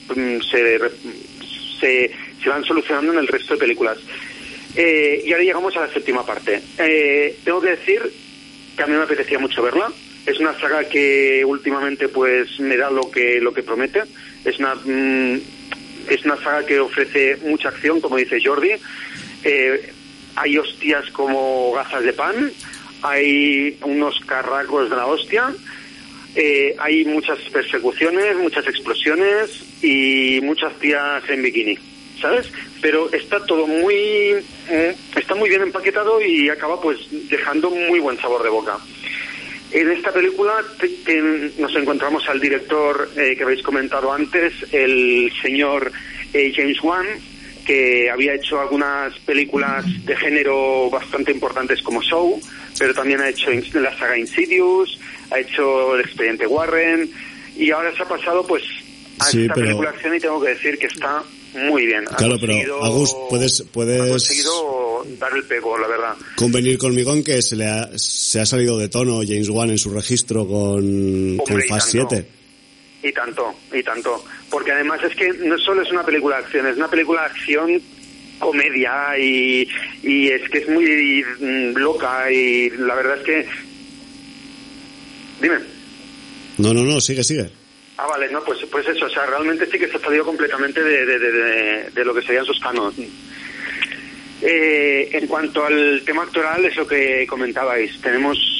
se van solucionando en el resto de películas. Y ahora llegamos a la séptima parte. Tengo que decir que a mí me apetecía mucho verla. Es una saga que últimamente pues me da lo que promete. Es una saga que ofrece mucha acción, como dice Jordi. Hay hostias como gazas de pan, hay unos carracos de la hostia, hay muchas persecuciones, muchas explosiones y muchas tías en bikini, ¿sabes? Pero está todo está muy bien empaquetado y acaba pues dejando muy buen sabor de boca. En esta película nos encontramos al director que habéis comentado antes, el señor James Wan, que había hecho algunas películas de género bastante importantes como Saw, pero también ha hecho la saga Insidious, ha hecho El Expediente Warren, y ahora se ha pasado pues a esta película de acción y tengo que decir que está muy bien. Claro, pero Agus, puedes ha conseguido dar el pego, la verdad. Convenir conmigo en que se ha salido de tono James Wan en su registro con Fast 7. Y tanto. Porque además es que no solo es una película de acción, es una película de acción comedia y es que es muy loca y la verdad es que... Dime. No, sigue. Ah, vale, no, pues eso, o sea, realmente sí que se ha salido completamente de lo que serían sus cánones. En cuanto al tema actoral, es lo que comentabais. Tenemos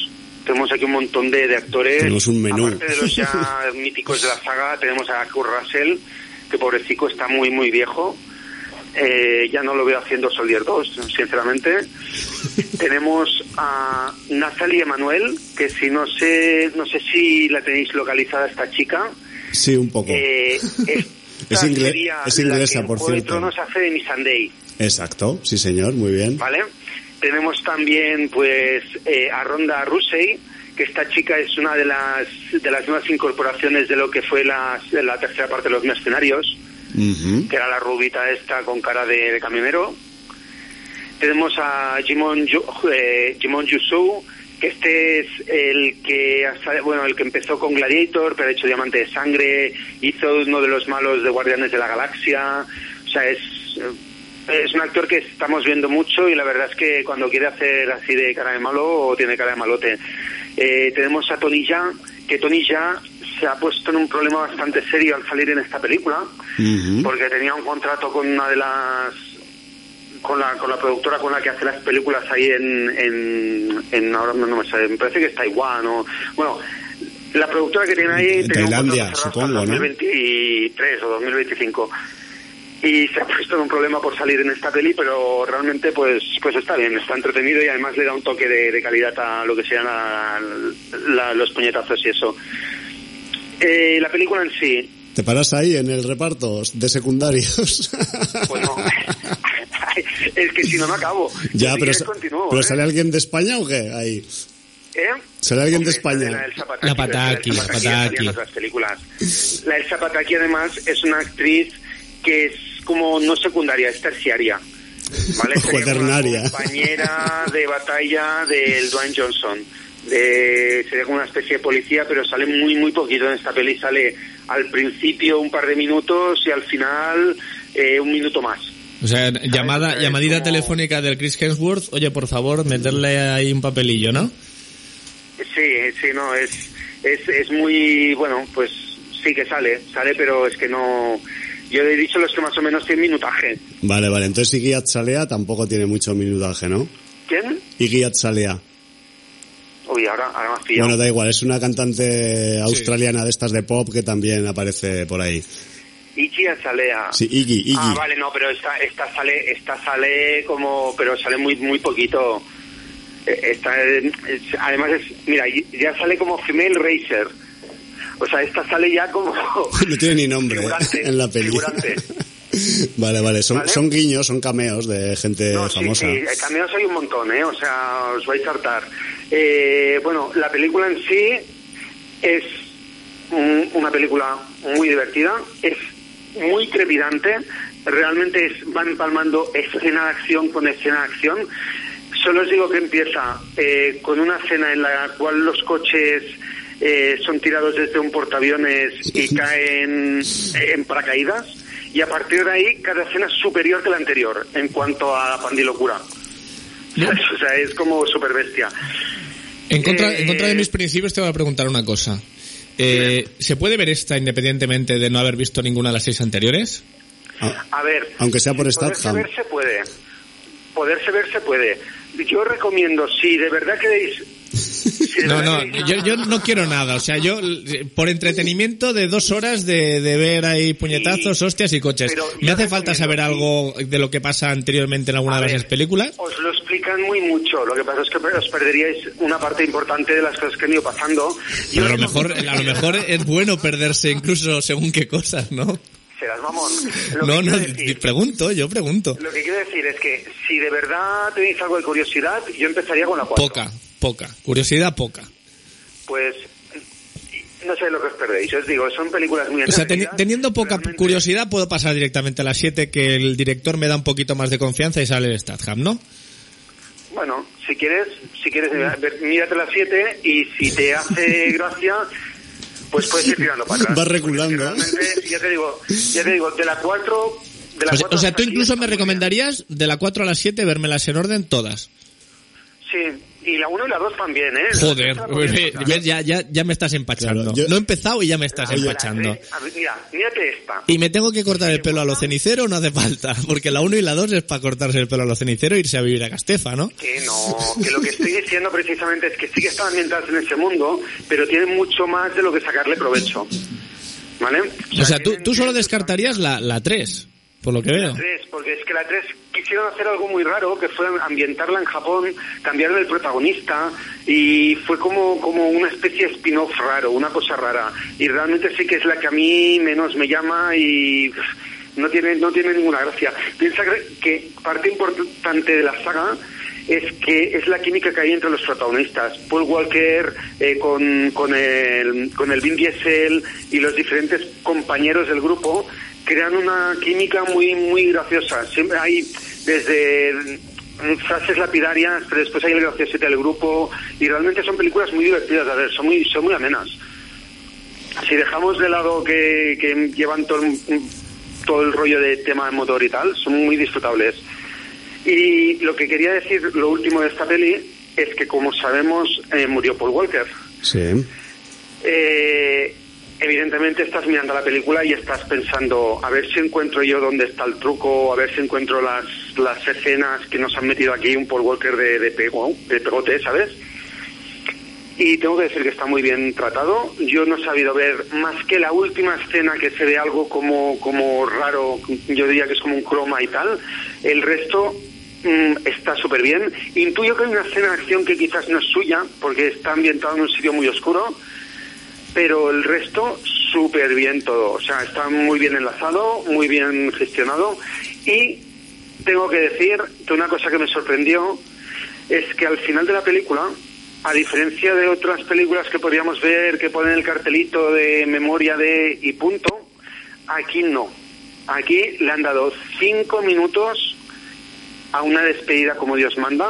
Tenemos aquí un montón de actores. Tenemos un menú. Aparte de los ya míticos de la saga, tenemos a Kurt Russell, que pobrecito está muy, muy viejo. Ya no lo veo haciendo Soldier 2, sinceramente. Tenemos a Nathalie Emmanuel, que si no sé si la tenéis localizada esta chica. Sí, un poco. Es inglesa, por cierto. En Tronos hace de Missandei. Exacto, sí señor, muy bien. Vale. Tenemos también pues a Ronda Rousey, que esta chica es una de las nuevas incorporaciones de lo que fue la tercera parte de Los Mercenarios. Uh-huh. Que era la rubita esta con cara de camionero. Tenemos a Jimon Yusou, que este es el que empezó con Gladiator, pero ha hecho Diamante de Sangre, hizo uno de los malos de Guardianes de la Galaxia. O sea, es un actor que estamos viendo mucho y la verdad es que cuando quiere hacer así de cara de malo, tiene cara de malote. Tenemos a Tony Jaa, que Tony Jaa se ha puesto en un problema bastante serio al salir en esta película, uh-huh. Porque tenía un contrato con una de las con la productora con la que hace las películas ahí en ahora no me sale, me parece que es Taiwán o bueno, la productora que tiene ahí en Tailandia, supongo, ¿no? 2023 o 2025. Y se ha puesto en un problema por salir en esta peli, pero realmente pues está bien, está entretenido y además le da un toque de calidad a lo que sean los puñetazos y eso. La película en sí... ¿Te paras ahí en el reparto de secundarios? Bueno, es que si no acabo. Ya, pero ¿sale alguien de España o qué? Ahí. ¿Sale alguien de España? La Pataki. En otras películas. La Elsa Pataki además es una actriz que es como no secundaria, es terciaria. ¿Vale? Cuaternaria. Compañera de batalla del Dwayne Johnson. Sería como una especie de policía, pero sale muy muy poquito en esta peli. Sale al principio un par de minutos y al final un minuto más. O sea, llamadita telefónica del Chris Hemsworth, oye, por favor, meterle ahí un papelillo, ¿no? Sí, no, es muy, bueno, pues sí que sale, pero es que no... Yo he dicho los que más o menos tienen minutaje. Vale, entonces Iggy Azalea tampoco tiene mucho minutaje, ¿no? ¿Quién? Iggy Azalea. Uy, ahora me has pillado. Bueno, da igual, es una cantante australiana de estas de pop que también aparece por ahí. Iggy Azalea. Sí, Iggy. Ah, vale, no, pero esta sale como, pero sale muy muy poquito. Además mira, ya sale como female racer. O sea, esta sale ya como... No tiene ni nombre en la peli. Figurante. Vale. Son guiños, son cameos de gente famosa. Sí, cameos hay un montón, o sea, os vais a hartar. Bueno, la película en sí es una película muy divertida, es muy trepidante, realmente van empalmando escena de acción con escena de acción. Solo os digo que empieza con una escena en la cual los coches son tirados desde un portaaviones y caen en paracaídas, y a partir de ahí cada escena es superior que la anterior en cuanto a pandilocura. O sea, es como super bestia. En contra de mis principios te voy a preguntar una cosa. ¿Se puede ver esta independientemente de no haber visto ninguna de las 6 anteriores? A ver, aunque sea por Statham. Poderse ver se puede. Yo recomiendo, si de verdad queréis... Yo no quiero nada, o sea, yo por entretenimiento de 2 horas de ver ahí puñetazos, hostias y coches. ¿Me hace falta saber algo de lo que pasa anteriormente en alguna de las películas? Os lo explican muy mucho, lo que pasa es que os perderíais una parte importante de las cosas que han ido pasando. Pero a lo mejor es bueno perderse incluso según qué cosas, ¿no? Serás mamón. Yo pregunto. Lo que quiero decir es que si de verdad tenéis algo de curiosidad, yo empezaría con la 4. Poca. Curiosidad poca. Pues no sé lo que os perdéis. Os digo, son películas muy entretenidas. O sea, teniendo poca curiosidad puedo pasar directamente a la 7, que el director me da un poquito más de confianza y sale el Statham, ¿no? Bueno, si quieres mírate la 7 y si te hace gracia... pues puedes ir tirando para atrás. Va reculando. Ya te digo, de la 4... O sea, tú incluso me recomendarías de la 4 a la 7 vérmelas en orden todas. Sí, Y la 1 y la 2 también, ¿eh? Joder, ya me estás empachando. Claro, no he empezado y ya me estás empachando. Mírate esta. ¿Y me tengo que cortar el pelo a los ceniceros o no hace falta? Porque la 1 y la 2 es para cortarse el pelo a los ceniceros e irse a vivir a Castefa, ¿no? Que no, que lo que estoy diciendo precisamente es que sí que están ambientados en ese mundo, pero tienen mucho más de lo que sacarle provecho. ¿Vale? O sea, tú solo descartarías la 3, por lo que veo. La 3, porque es que la 3 quisieron hacer algo muy raro, que fue ambientarla en Japón, cambiaron el protagonista y fue como una especie de spin-off raro, una cosa rara. Y realmente sí que es la que a mí menos me llama y no tiene ninguna gracia. Piensa que parte importante de la saga es que es la química que hay entre los protagonistas. Paul Walker con el Vin Diesel y los diferentes compañeros del grupo crean una química muy muy graciosa. Siempre hay desde frases lapidarias, pero después hay el graciosete del grupo y realmente son películas muy divertidas de ver, son muy amenas. Si dejamos de lado que llevan todo el rollo de tema de motor y tal, son muy disfrutables. Y lo que quería decir, lo último de esta peli, es que como sabemos murió Paul Walker. Sí. Evidentemente estás mirando la película y estás pensando, a ver si encuentro yo dónde está el truco, a ver si encuentro las escenas que nos han metido aquí, un Paul Walker de pegote, ¿sabes? Y tengo que decir que está muy bien tratado. Yo no he sabido ver más que la última escena, que se ve algo como raro, yo diría que es como un croma y tal. El resto está súper bien. Intuyo que hay una escena de acción que quizás no es suya, porque está ambientado en un sitio muy oscuro, pero el resto súper bien todo. O sea, está muy bien enlazado, muy bien gestionado. Y tengo que decir que una cosa que me sorprendió es que al final de la película, a diferencia de otras películas que podríamos ver que ponen el cartelito de memoria de y punto, aquí no. Aquí le han dado 5 minutos a una despedida como Dios manda,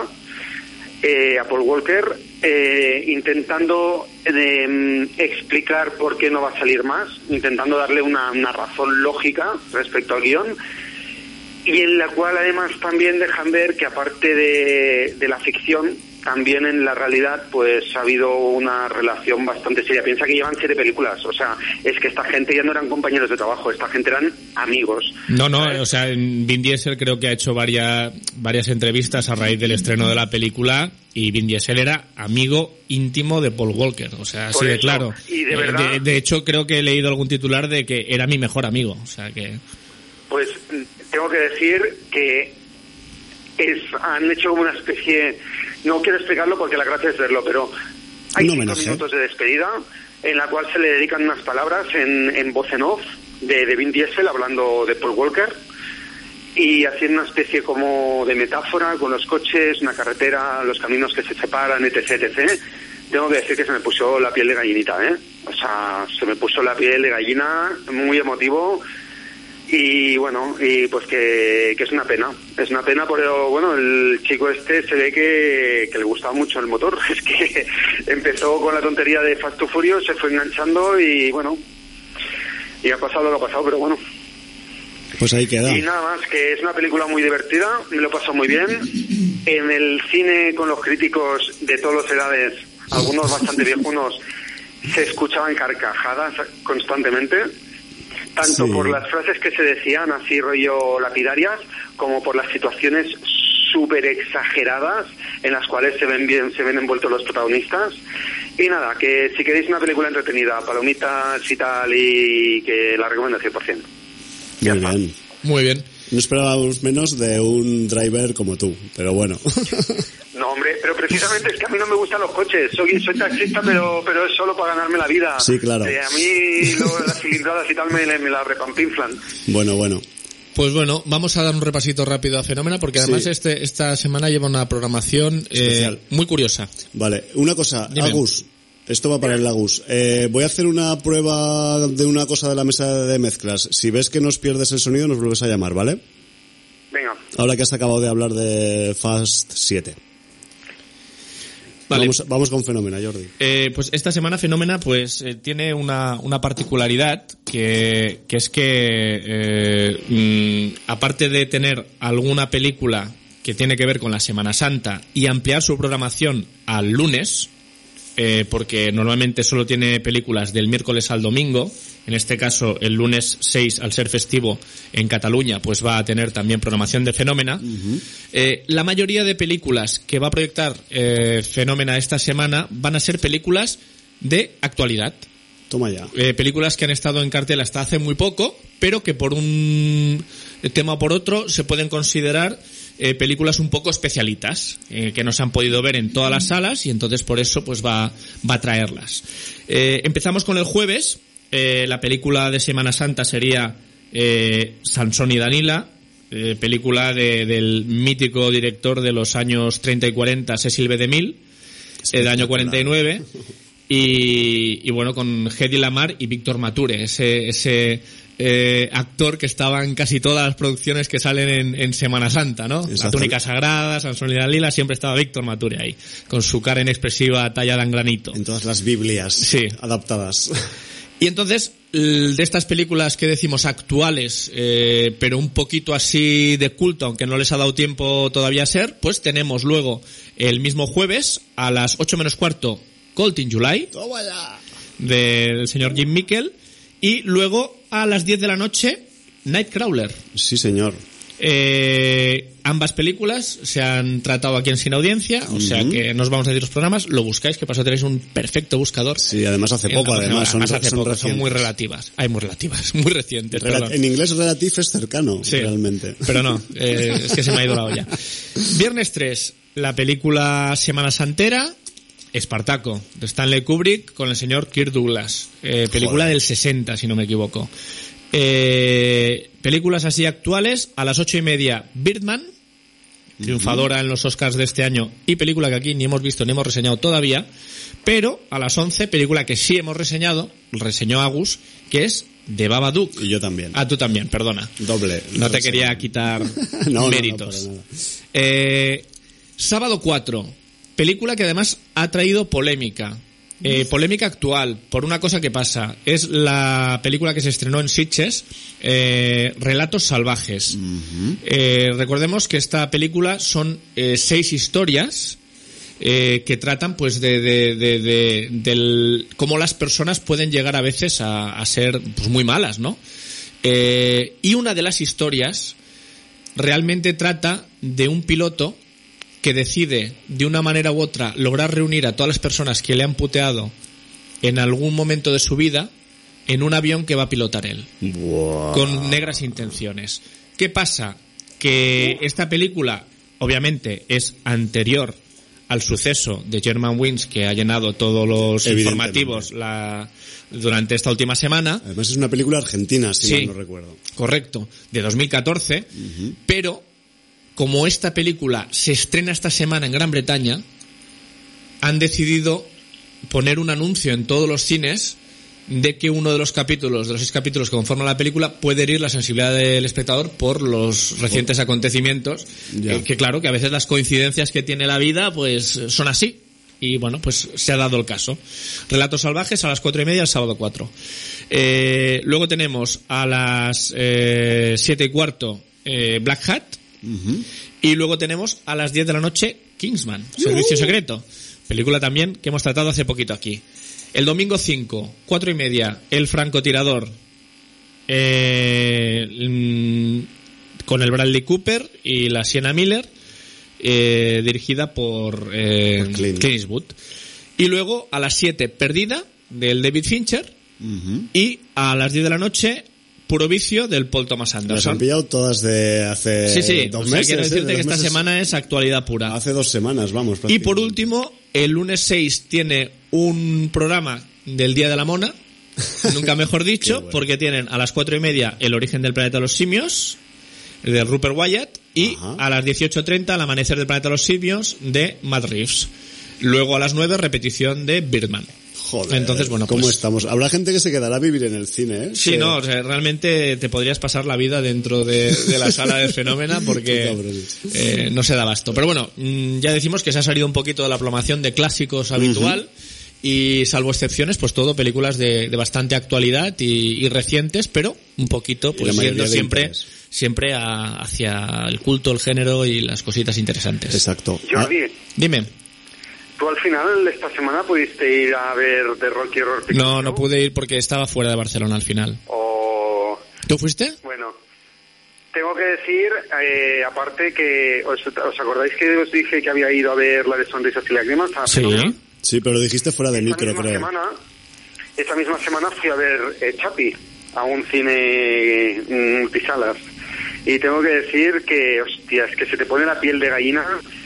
a Paul Walker, intentando explicar por qué no va a salir más, intentando darle una razón lógica respecto al guión, y en la cual además también dejan ver que aparte de la ficción, también en la realidad pues ha habido una relación bastante seria. Piensa que llevan 7 películas, o sea, es que esta gente ya no eran compañeros de trabajo, esta gente eran amigos. No, o sea, Vin Diesel creo que ha hecho varias entrevistas a raíz del estreno de la película, y Vin Diesel era amigo íntimo de Paul Walker, o sea, así de claro. Y de verdad, de hecho creo que he leído algún titular de que era mi mejor amigo, o sea que... Pues tengo que decir que han hecho como una especie... No quiero explicarlo porque la gracia es verlo, pero hay 5 minutos de despedida en la cual se le dedican unas palabras en voz en off de Vin Diesel hablando de Paul Walker y haciendo una especie como de metáfora con los coches, una carretera, los caminos que se separan, etc. Tengo que decir que se me puso la piel de gallinita, O sea, se me puso la piel de gallina, muy emotivo. Y bueno, y pues que es una pena, pero bueno, el chico este se ve que le gustaba mucho el motor. Es que empezó con la tontería de Fast to Furious, se fue enganchando y bueno, y ha pasado lo que ha pasado, pero bueno. Pues ahí queda. Y nada más, que es una película muy divertida, me lo paso muy bien. En el cine, con los críticos de todas las edades, algunos bastante viejunos, se escuchaban carcajadas constantemente. Tanto por las frases que se decían, así rollo lapidarias, como por las situaciones súper exageradas en las cuales se ven envueltos los protagonistas. Y nada, que si queréis una película entretenida, palomitas y tal, y que la recomiendo 100%. Muy bien. Muy bien. No esperábamos menos de un driver como tú, pero bueno. No, hombre, pero precisamente es que a mí no me gustan los coches. Soy taxista, pero es solo para ganarme la vida. Sí, claro. A mí las cilindradas y tal me las repampinflan. Bueno. Pues bueno, vamos a dar un repasito rápido a Fenómena, porque además esta semana lleva una programación muy curiosa. Vale, una cosa, Dime. Agus, esto va para el Agus. Voy a hacer una prueba de una cosa de la mesa de mezclas. Si ves que nos pierdes el sonido, nos vuelves a llamar, ¿vale? Venga. Ahora que has acabado de hablar de Fast 7. Vale. Vamos con Fenómena, Jordi. Pues esta semana Fenómena tiene una particularidad que es que aparte de tener alguna película que tiene que ver con la Semana Santa y ampliar su programación al lunes, porque normalmente solo tiene películas del miércoles al domingo. En este caso, el lunes 6, al ser festivo en Cataluña, pues va a tener también programación de Fenómena. La mayoría de películas que va a proyectar Fenómena esta semana van a ser películas de actualidad. Toma ya. Películas que han estado en cartel hasta hace muy poco, pero que por un tema o por otro se pueden considerar películas un poco especialitas, que no se han podido ver en todas las salas, y entonces por eso pues va a traerlas. Empezamos con el jueves. La película de Semana Santa sería Sansón y Dalila, película del mítico director de los años 30 y 40, Cecil B. DeMille, del año 49, y bueno, con Hedy Lamarr y Víctor Mature, ese actor que estaba en casi todas las producciones que salen en Semana Santa, ¿no? La túnica sagrada, Sansón y Dalila, siempre estaba Víctor Mature ahí, con su cara inexpresiva tallada en granito. En todas las Biblias adaptadas. Y entonces, de estas películas que decimos actuales, pero un poquito así de culto, aunque no les ha dado tiempo todavía a ser, pues tenemos luego el mismo jueves a las 8 menos cuarto, Cold in July, del señor Jim Mickle, y luego a las 10 de la noche, Nightcrawler. Sí, señor. Ambas películas se han tratado aquí en Sin Audiencia, o sea que no os vamos a decir los programas, lo buscáis, que pasó tenéis un perfecto buscador. Sí, además hace poco, son muy relativas. Muy recientes. En inglés relative es cercano, sí, realmente. Pero no, es que se me ha ido la olla. Viernes 3, la película Semana Santera, Espartaco, de Stanley Kubrick, con el señor Kirk Douglas. Película del 60, si no me equivoco. Películas así actuales, a las 8:30, Birdman, triunfadora en los Oscars de este año, y película que aquí ni hemos visto ni hemos reseñado todavía, pero a las 11, película que sí hemos reseñó Agus, que es The Babadook. Y yo también. Ah, tú también, perdona. Doble. No te quería quitar méritos. No, para nada. Sábado 4, película que además ha traído polémica. Polémica actual, por una cosa que pasa. Es la película que se estrenó en Sitges, Relatos Salvajes. Recordemos que esta película son 6 historias que tratan pues del cómo las personas pueden llegar a veces a ser pues muy malas, ¿no? Y una de las historias realmente trata de un piloto que decide de una manera u otra lograr reunir a todas las personas que le han puteado en algún momento de su vida en un avión que va a pilotar él. Wow. Con negras intenciones. ¿Qué pasa? Que esta película obviamente es anterior al suceso de Germanwings, que ha llenado todos los informativos durante esta última semana. Además es una película argentina, si mal no recuerdo. Correcto, de 2014, pero como esta película se estrena esta semana en Gran Bretaña, han decidido poner un anuncio en todos los cines de que uno de los 6 capítulos que conforman la película, puede herir la sensibilidad del espectador por los recientes acontecimios, que claro, que a veces las coincidencias que tiene la vida pues son así, y bueno, pues se ha dado el caso. Relatos Salvajes a las 4:30 el sábado 4. Luego tenemos a las 7:15 Black Hat. Y luego tenemos a las 10 de la noche Kingsman, Servicio Secreto, película también que hemos tratado hace poquito aquí. El domingo 5, 4:30, El Francotirador, con el Bradley Cooper y la Sienna Miller, dirigida por Clint Eastwood. Y luego a las 7, Perdida, del David Fincher, y a las 10 de la noche, Puro Vicio, del Paul Thomas Anderson. Las han pillado todas de hace 2 meses. Quiero decirte que esta semana es actualidad pura. Hace 2 semanas, vamos. Y por último, el lunes 6 tiene un programa del Día de la Mona, nunca mejor dicho, bueno, porque tienen a las 4:30 El origen del planeta de los simios, de Rupert Wyatt, y a las 18:30 El amanecer del planeta de los simios, de Matt Reeves. Luego a las 9, repetición de Birdman. Joder, entonces, bueno, ¿cómo pues, estamos? Habrá gente que se quedará a vivir en el cine, ¿eh? Sí, no, o sea, realmente te podrías pasar la vida dentro de la sala de Fenómena porque no se da abasto. Pero bueno, ya decimos que se ha salido un poquito de la programación de clásicos habitual y, salvo excepciones, pues todo películas de bastante actualidad y recientes, pero un poquito pues siendo siempre hacia el culto, el género y las cositas interesantes. Exacto. Jordi, Dime. ¿tú al final esta semana pudiste ir a ver The Rocky Horror Picture Show? No pude ir porque estaba fuera de Barcelona al final. ¿Tú fuiste? Bueno, tengo que decir, aparte que... ¿Os acordáis que os dije que había ido a ver la de Sonrisas y Lágrimas? Sí, pero lo dijiste fuera de micro, creo. Esta misma semana fui a ver Chappie, a un cine multisalas. Y tengo que decir que, hostia, es que se te pone la piel de gallina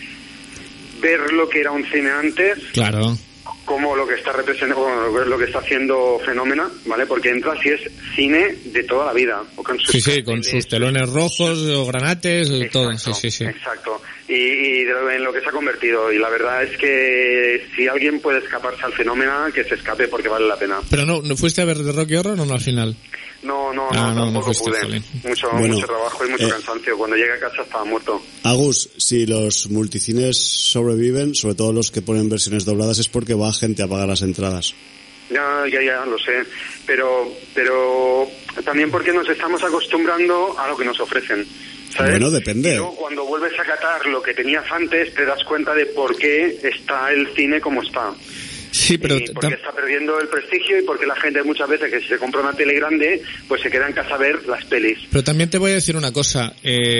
ver lo que era un cine antes. Claro. Como lo que está representando, lo que está haciendo Fenómena, ¿vale? Porque entra si es cine de toda la vida. O con sus con sus telones rojos o granates, exacto, todo. Sí. Exacto. Y en lo que se ha convertido. Y la verdad es que si alguien puede escaparse al Fenómena, que se escape porque vale la pena. Pero no fuiste a ver The Rocky Horror o no al final. No, tampoco pude. Mucho trabajo y mucho cansancio. Cuando llegué a casa estaba muerto. Agus, si los multicines sobreviven, sobre todo los que ponen versiones dobladas, es porque va gente a pagar las entradas. Ya, lo sé. Pero también porque nos estamos acostumbrando a lo que nos ofrecen, ¿sabes? Bueno, depende. Pero cuando vuelves a catar lo que tenías antes, te das cuenta de por qué está el cine como está. Sí, pero porque está perdiendo el prestigio y porque la gente muchas veces que si se compra una tele grande, pues se queda en casa a ver las pelis. Pero también te voy a decir una cosa.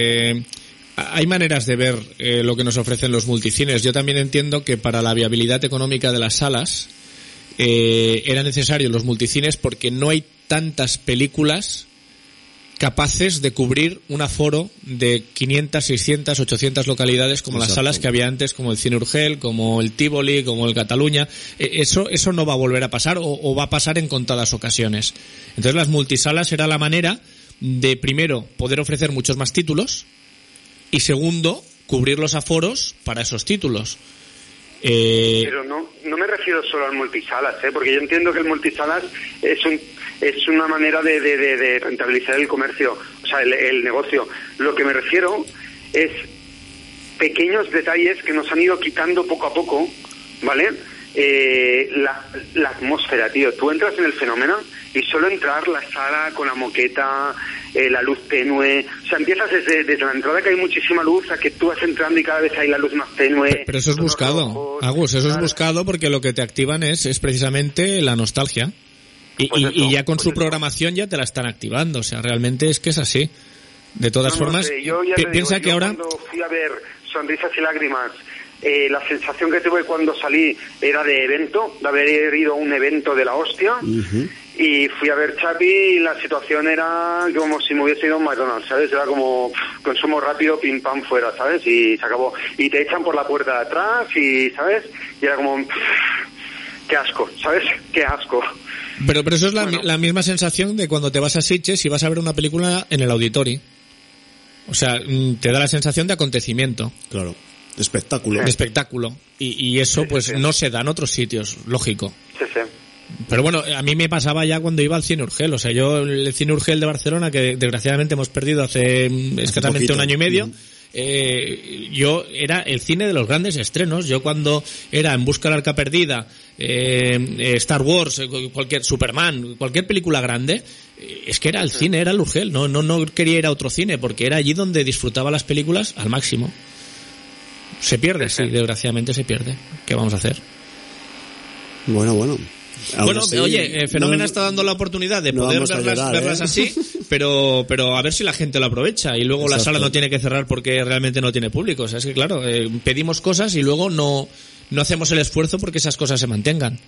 Hay maneras de ver lo que nos ofrecen los multicines. Yo también entiendo que para la viabilidad económica de las salas eran necesarios los multicines porque no hay tantas películas capaces de cubrir un aforo de 500, 600, 800 localidades como las salas que había antes, como el Cine Urgel, como el Tívoli, como el Cataluña. Eso no va a volver a pasar o va a pasar en contadas ocasiones. Entonces las multisalas era la manera de, primero, poder ofrecer muchos más títulos y, segundo, cubrir los aforos para esos títulos. Pero no me refiero solo al multisalas, porque yo entiendo que el multisalas es una manera de rentabilizar el comercio, o sea, el negocio. Lo que me refiero es pequeños detalles que nos han ido quitando poco a poco, ¿vale? La atmósfera, tío. Tú entras en el Fenómeno y solo entrar la sala con la moqueta, la luz tenue, o sea, empiezas desde la entrada que hay muchísima luz a que tú vas entrando y cada vez hay la luz más tenue. Pero eso es buscado, Agus, eso es buscado porque lo que te activan es precisamente la nostalgia. Y ya con su programación ya te la están activando, o sea, realmente es que es así. De todas formas, piensa que ahora... Cuando fui a ver Sonrisas y Lágrimas, la sensación que tuve cuando salí era de evento, de haber ido a un evento de la hostia, y fui a ver Chappie y la situación era como si me hubiese ido a un McDonald's, ¿sabes? Era como consumo rápido, pim pam fuera, ¿sabes? Y se acabó. Y te echan por la puerta de atrás y, ¿sabes? Y era como... qué asco, ¿sabes? Qué asco. Pero eso es la misma sensación de cuando te vas a Sitges y vas a ver una película en el Auditori. O sea, te da la sensación de acontecimiento. Claro, de espectáculo. De espectáculo. Y eso pues no se da en otros sitios, lógico. Sí. Pero bueno, a mí me pasaba ya cuando iba al Cine Urgel. O sea, yo el Cine Urgel de Barcelona, que desgraciadamente hemos perdido hace escasamente un año y medio... yo era el cine de los grandes estrenos. Yo cuando era En busca del arca perdida, Star Wars, cualquier Superman, cualquier película grande, es que era el cine, era el Urgel. No quería ir a otro cine porque era allí donde disfrutaba las películas al máximo. Se pierde, sí, desgraciadamente se pierde. ¿Qué vamos a hacer? Bueno. Bueno, oye, Fenómeno está dando la oportunidad de poder verlas así, pero a ver si la gente lo aprovecha y luego la sala no tiene que cerrar porque realmente no tiene público. O sea, es que claro, pedimos cosas y luego no hacemos el esfuerzo porque esas cosas se mantengan.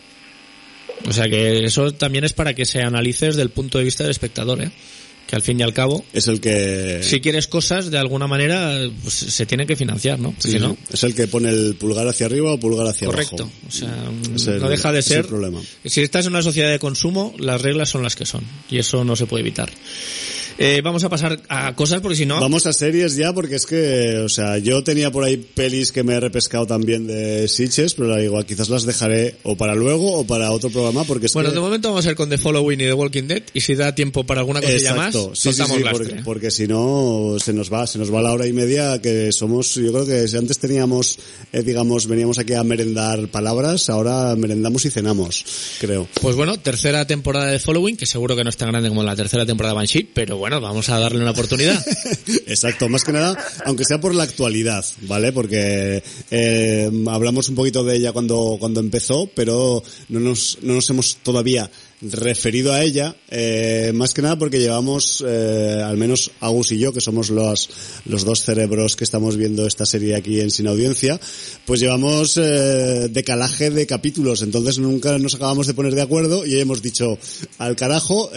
O sea que eso también es para que se analice desde el punto de vista del espectador, que al fin y al cabo es el que, si quieres cosas de alguna manera, pues se tiene que financiar, ¿no? Sí, ¿no? Es el que pone el pulgar hacia arriba o pulgar hacia abajo. Correcto. O sea, no deja de ser. Problema. Si estás en una sociedad de consumo, las reglas son las que son y eso no se puede evitar. Vamos a pasar a cosas porque si no... Vamos a series ya porque es que, o sea, yo tenía por ahí pelis que me he repescado también de Sitges, pero igual quizás las dejaré o para luego o para otro programa porque es de momento vamos a ir con The Following y The Walking Dead y si da tiempo para alguna cosilla más, soltamos lastre. Porque si no se nos va la hora y media que somos, yo creo que si antes teníamos, veníamos aquí a merendar palabras, ahora merendamos y cenamos, creo. Pues bueno, tercera temporada de Following, que seguro que no es tan grande como la tercera temporada de Banshee, pero bueno, bueno, vamos a darle una oportunidad. Exacto, más que nada, aunque sea por la actualidad, ¿vale? Porque hablamos un poquito de ella cuando empezó, pero no nos hemos todavía referido a ella, más que nada porque llevamos, al menos Agus y yo, que somos los dos cerebros que estamos viendo esta serie aquí en Sin Audiencia, pues llevamos decalaje de capítulos, entonces nunca nos acabamos de poner de acuerdo y hemos dicho, al carajo,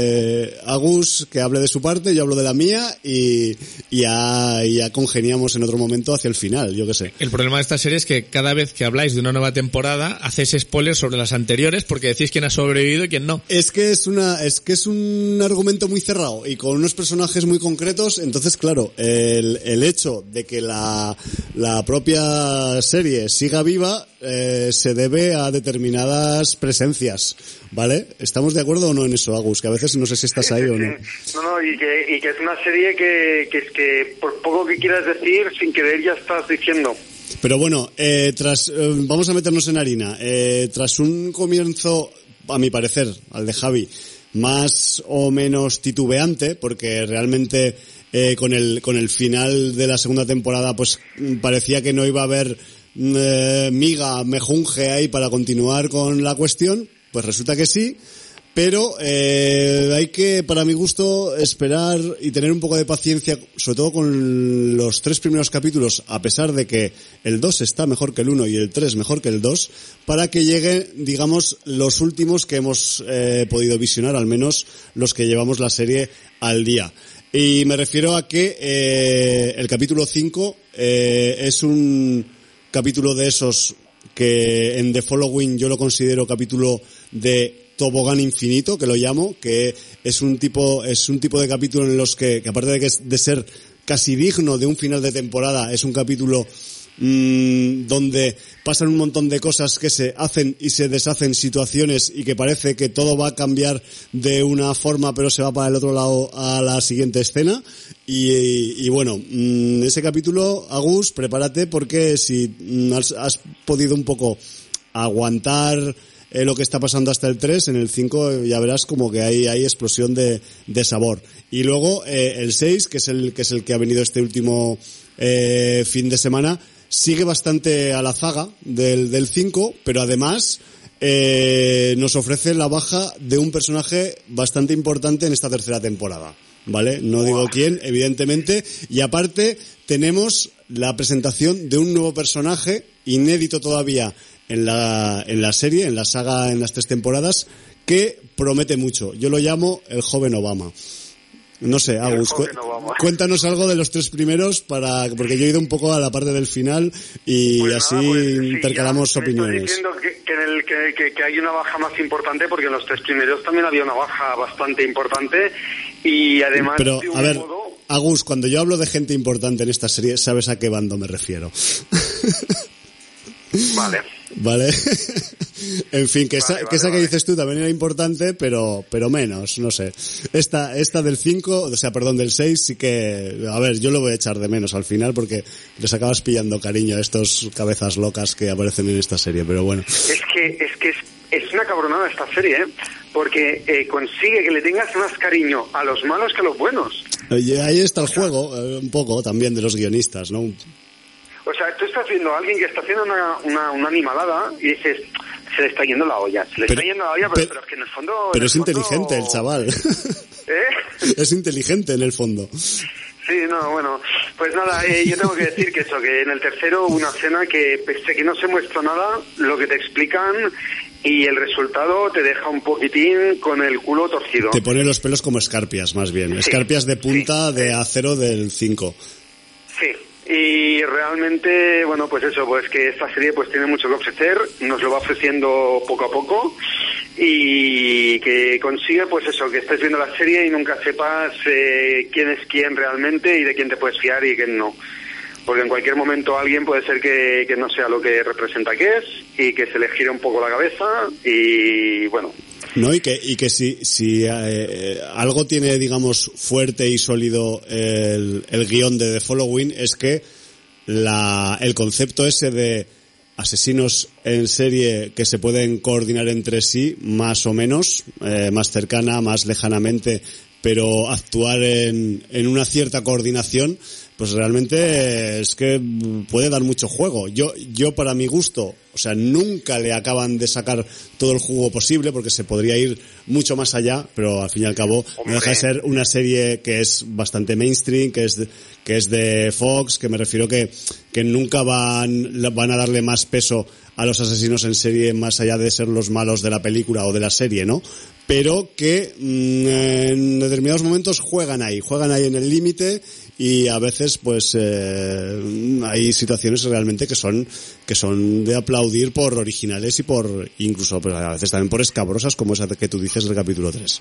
Agus que hable de su parte, yo hablo de la mía y ya congeniamos en otro momento hacia el final, yo qué sé. El problema de esta serie es que cada vez que habláis de una nueva temporada hacéis spoilers sobre las anteriores porque decís quién ha sobrevivido y quién no. Es que es un argumento muy cerrado y con unos personajes muy concretos, entonces claro, el hecho de que la propia serie siga viva se debe a determinadas presencias, ¿vale? ¿Estamos de acuerdo o no en eso, Agus? Que a veces no sé si estás ahí o no. No, y que es una serie que es que por poco que quieras decir, sin querer ya estás diciendo. Pero bueno, vamos a meternos en harina. Tras un comienzo, a mi parecer, al de Javi, más o menos titubeante, porque realmente con el final de la segunda temporada pues parecía que no iba a haber mejunje ahí para continuar con la cuestión, pues resulta que sí, pero hay que, para mi gusto, esperar y tener un poco de paciencia, sobre todo con los 3 primeros capítulos, a pesar de que el 2 está mejor que el 1 y el 3 mejor que el 2, para que lleguen, digamos, los últimos que hemos podido visionar, al menos los que llevamos la serie al día. Y me refiero a que el capítulo 5 es un capítulo de esos que en The Following yo lo considero capítulo de tobogán infinito, que lo llamo, que es un tipo de capítulo en los que aparte de ser casi digno de un final de temporada, es un capítulo donde pasan un montón de cosas que se hacen y se deshacen, situaciones, y que parece que todo va a cambiar de una forma pero se va para el otro lado a la siguiente escena. Y bueno, ese capítulo, Agus, prepárate, porque si has podido un poco aguantar lo que está pasando hasta el 3, en el 5 ya verás como que hay explosión de sabor. Y luego el 6, que es el que ha venido este último fin de semana, sigue bastante a la zaga del 5, pero además nos ofrece la baja de un personaje bastante importante en esta tercera temporada, ¿vale? No digo quién, evidentemente, y aparte tenemos la presentación de un nuevo personaje inédito todavía en la serie, en la saga, en las 3 temporadas, que promete mucho. Yo lo llamo el joven Obama. No sé, Agus, cuéntanos algo de los 3 primeros, porque yo he ido un poco a la parte del final y pues así intercalamos opiniones. Estoy diciendo que hay una baja más importante, porque en los 3 primeros también había una baja bastante importante, y además... Pero, a ver, Agus, cuando yo hablo de gente importante en esta serie, ¿sabes a qué bando me refiero? Vale. En fin, esa que dices tú también era importante, pero menos, no sé. Esta del 5, del 6, sí que, a ver, yo lo voy a echar de menos al final, porque les acabas pillando cariño a estos cabezas locas que aparecen en esta serie, pero bueno. Es que es una cabronada esta serie, porque consigue que le tengas más cariño a los malos que a los buenos. Y ahí está el juego, un poco también de los guionistas, ¿no? O sea, tú estás viendo a alguien que está haciendo una animalada y dices, se le está yendo la olla, pero es que en el fondo... Pero es inteligente el chaval. Es inteligente en el fondo. Sí, no, bueno, pues nada, yo tengo que decir que en el tercero hubo una escena que, pese que no se muestra nada, lo que te explican y el resultado te deja un poquitín con el culo torcido. Te pone los pelos como escarpias, más bien. Sí, escarpias de punta de acero del 5. Sí. Y realmente, bueno, pues eso, pues que esta serie pues tiene mucho que ofrecer, nos lo va ofreciendo poco a poco, y que consigue pues eso, que estés viendo la serie y nunca sepas quién es quién realmente y de quién te puedes fiar y quién no. Porque en cualquier momento alguien puede ser que no sea lo que representa que es, y que se le gire un poco la cabeza, y bueno. No, y que si algo tiene, digamos, fuerte y sólido el guión de The Following, es que el concepto ese de asesinos en serie que se pueden coordinar entre sí, más o menos, más cercana, más lejanamente, pero actuar en una cierta coordinación, pues realmente es que puede dar mucho juego. Yo para mi gusto, o sea, nunca le acaban de sacar todo el jugo posible porque se podría ir mucho más allá, pero al fin y al cabo no deja de ser una serie que es bastante mainstream, que es de Fox, que me refiero que nunca van a darle más peso a los asesinos en serie más allá de ser los malos de la película o de la serie, ¿no? Pero que en determinados momentos juegan ahí en el límite, y a veces pues hay situaciones realmente que son de aplaudir por originales y por incluso pues, a veces también por escabrosas, como esa que tú dices del capítulo 3.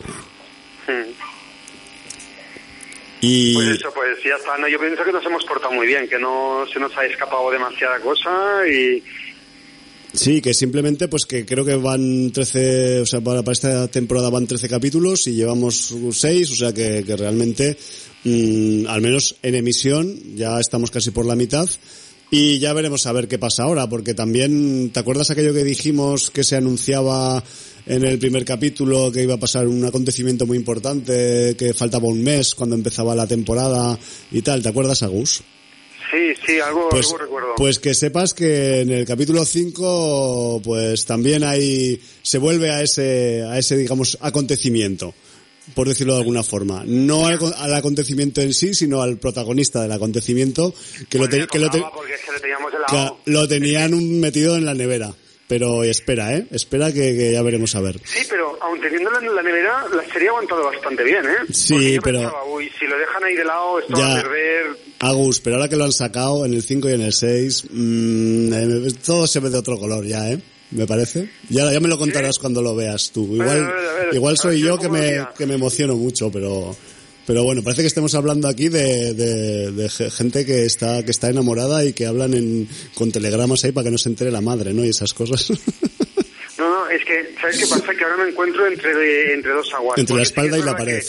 Y pues eso, pues ya está. No, yo pienso que nos hemos portado muy bien, que no se nos ha escapado demasiada cosa y... Sí, que simplemente pues que creo que van 13, o sea, para esta temporada van 13 capítulos y llevamos 6, o sea que realmente, al menos en emisión, ya estamos casi por la mitad. Y ya veremos a ver qué pasa ahora, porque también, ¿te acuerdas aquello que dijimos que se anunciaba en el primer capítulo, que iba a pasar un acontecimiento muy importante, que faltaba un mes cuando empezaba la temporada y tal? ¿Te acuerdas, Agus? Sí, algo recuerdo. Pues que sepas que en el capítulo 5, pues también se vuelve a ese, digamos, acontecimiento, por decirlo de alguna forma. No al acontecimiento en sí, sino al protagonista del acontecimiento, que porque es que le teníamos lo tenían metido en la nevera. Pero espera que ya veremos a ver. Sí, pero aun teniéndola en la nevera, la serie ha aguantado bastante bien, ¿eh? Sí, pero... Pensaba, si lo dejan ahí de lado, esto va a perder... Agus, pero ahora que lo han sacado en el 5 y en el 6, todo se ve de otro color ya, ¿eh? Me parece. Ya me lo contarás cuando lo veas tú. Igual soy yo que me emociono mucho, pero bueno, parece que estemos hablando aquí de gente que está enamorada y que hablan con telegramas ahí para que no se entere la madre, ¿no? Y esas cosas. No, es que, ¿sabes qué pasa? Que ahora me encuentro entre dos aguas. Entre la espalda y la pared.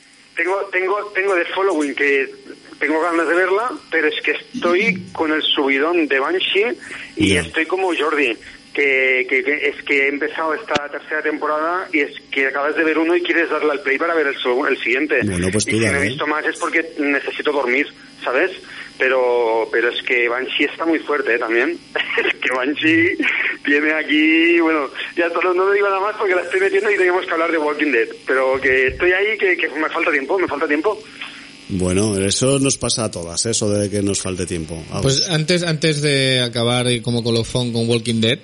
Tengo de Following que tengo ganas de verla, pero es que estoy con el subidón de Banshee y estoy como Jordi. Que es que he empezado esta tercera temporada y es que acabas de ver uno y quieres darle al play para ver el siguiente. Bueno, pues y si no he visto más es porque necesito dormir, ¿sabes? Pero es que Banshee está muy fuerte, también. Es que Banshee tiene aquí, bueno, ya no digo nada más porque la estoy metiendo y tenemos que hablar de Walking Dead, pero que estoy ahí que me falta tiempo. Bueno, eso nos pasa a todas, eso de que nos falte tiempo. Pues antes de acabar como colofón con Walking Dead,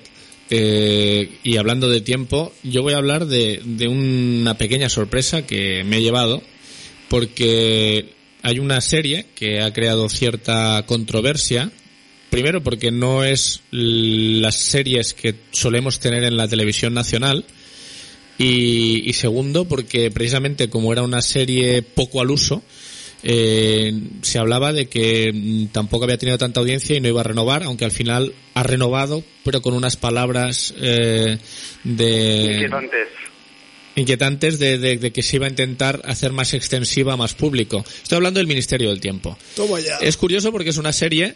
y hablando de tiempo, yo voy a hablar de una pequeña sorpresa que me he llevado, porque hay una serie que ha creado cierta controversia. Primero porque no es las series que solemos tener en la televisión nacional, y segundo porque precisamente como era una serie poco al uso, se hablaba de que tampoco había tenido tanta audiencia y no iba a renovar, aunque al final ha renovado, pero con unas palabras inquietantes de que se iba a intentar hacer más extensiva, más público. Estoy hablando del Ministerio del Tiempo. Toma ya. Es curioso porque es una serie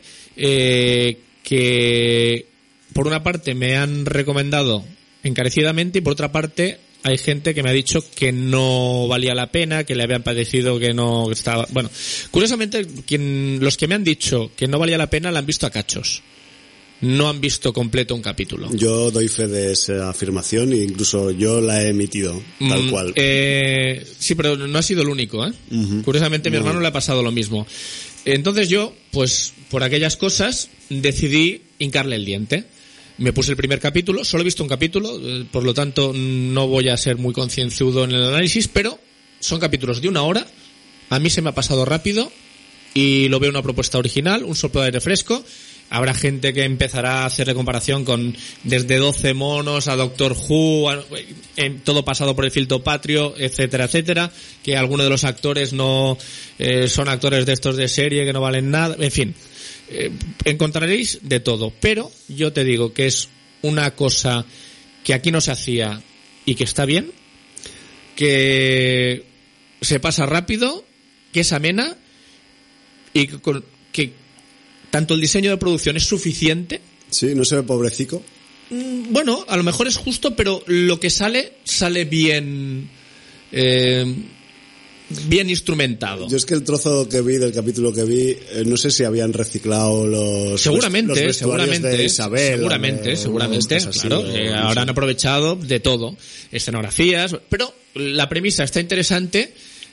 que por una parte me han recomendado encarecidamente y por otra parte hay gente que me ha dicho que no valía la pena, que le habían parecido que no estaba... Bueno, curiosamente, los que me han dicho que no valía la pena la han visto a cachos. No han visto completo un capítulo. Yo doy fe de esa afirmación e incluso yo la he emitido, tal cual. Sí, pero no ha sido el único, ¿eh? Uh-huh. Curiosamente, mi hermano le ha pasado lo mismo. Entonces yo, pues, por aquellas cosas, decidí hincarle el diente. Me puse el primer capítulo, solo he visto un capítulo, por lo tanto no voy a ser muy concienzudo en el análisis, pero son capítulos de 1 hora, a mí se me ha pasado rápido y lo veo una propuesta original, un soplo de aire fresco. Habrá gente que empezará a hacerle comparación con desde 12 monos a Doctor Who, todo pasado por el filtro patrio, etcétera, etcétera, que algunos de los actores no son actores de estos de serie que no valen nada, en fin. Encontraréis de todo, pero yo te digo que es una cosa que aquí no se hacía y que está bien, que se pasa rápido, que es amena y que tanto el diseño de producción es suficiente. Sí, no se ve pobrecico. Bueno, a lo mejor es justo, pero lo que sale bien bien instrumentado. Yo es que el trozo que vi, del capítulo que vi, no sé si habían reciclado los seguramente de Isabel. Seguramente, claro. Ahora han aprovechado de todo. Escenografías, pero la premisa está interesante.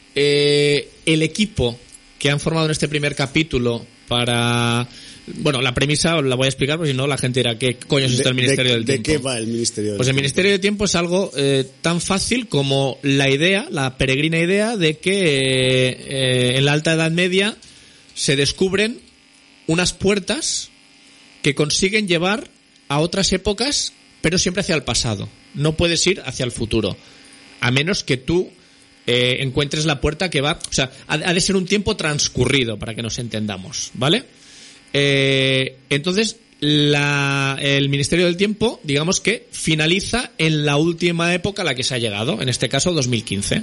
El equipo que han formado en este primer capítulo para... Bueno, la premisa la voy a explicar porque si no la gente dirá ¿qué coño es esto del Ministerio del Tiempo? ¿De qué va el Ministerio del Tiempo? Pues el Ministerio del Tiempo es algo tan fácil como la peregrina idea de que en la Alta Edad Media se descubren unas puertas que consiguen llevar a otras épocas, pero siempre hacia el pasado. No puedes ir hacia el futuro, a menos que tú encuentres la puerta que va... O sea, ha de ser un tiempo transcurrido para que nos entendamos, ¿vale? Entonces el Ministerio del Tiempo, digamos que finaliza en la última época a la que se ha llegado, en este caso 2015.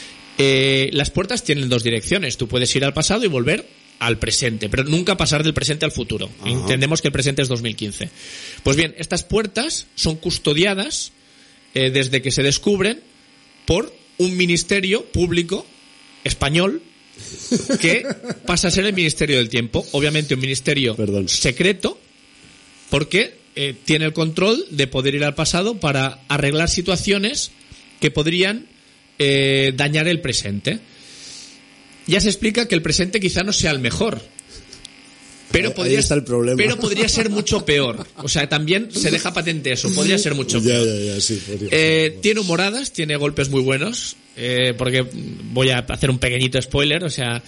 Las puertas tienen dos direcciones, tú puedes ir al pasado y volver al presente, pero nunca pasar del presente al futuro. Ajá. Entendemos que el presente es 2015. Pues bien, estas puertas son custodiadas desde que se descubren por un ministerio público español que pasa a ser el Ministerio del Tiempo. Obviamente un ministerio secreto, porque tiene el control de poder ir al pasado para arreglar situaciones que podrían dañar el presente. Ya se explica que el presente quizá no sea el mejor, pero ahí está el problema. Pero podría ser mucho peor. O sea, también se deja patente eso, podría ser mucho peor. Sí, tiene humoradas, tiene golpes muy buenos, porque voy a hacer un pequeñito spoiler. O sea,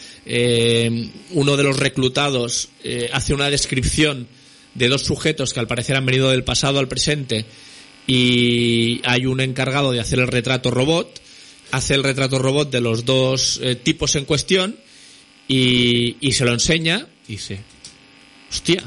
uno de los reclutados hace una descripción de dos sujetos que al parecer han venido del pasado al presente, y hay un encargado de hacer el retrato robot. Hace el retrato robot de los dos tipos en cuestión y se lo enseña y dice: hostia,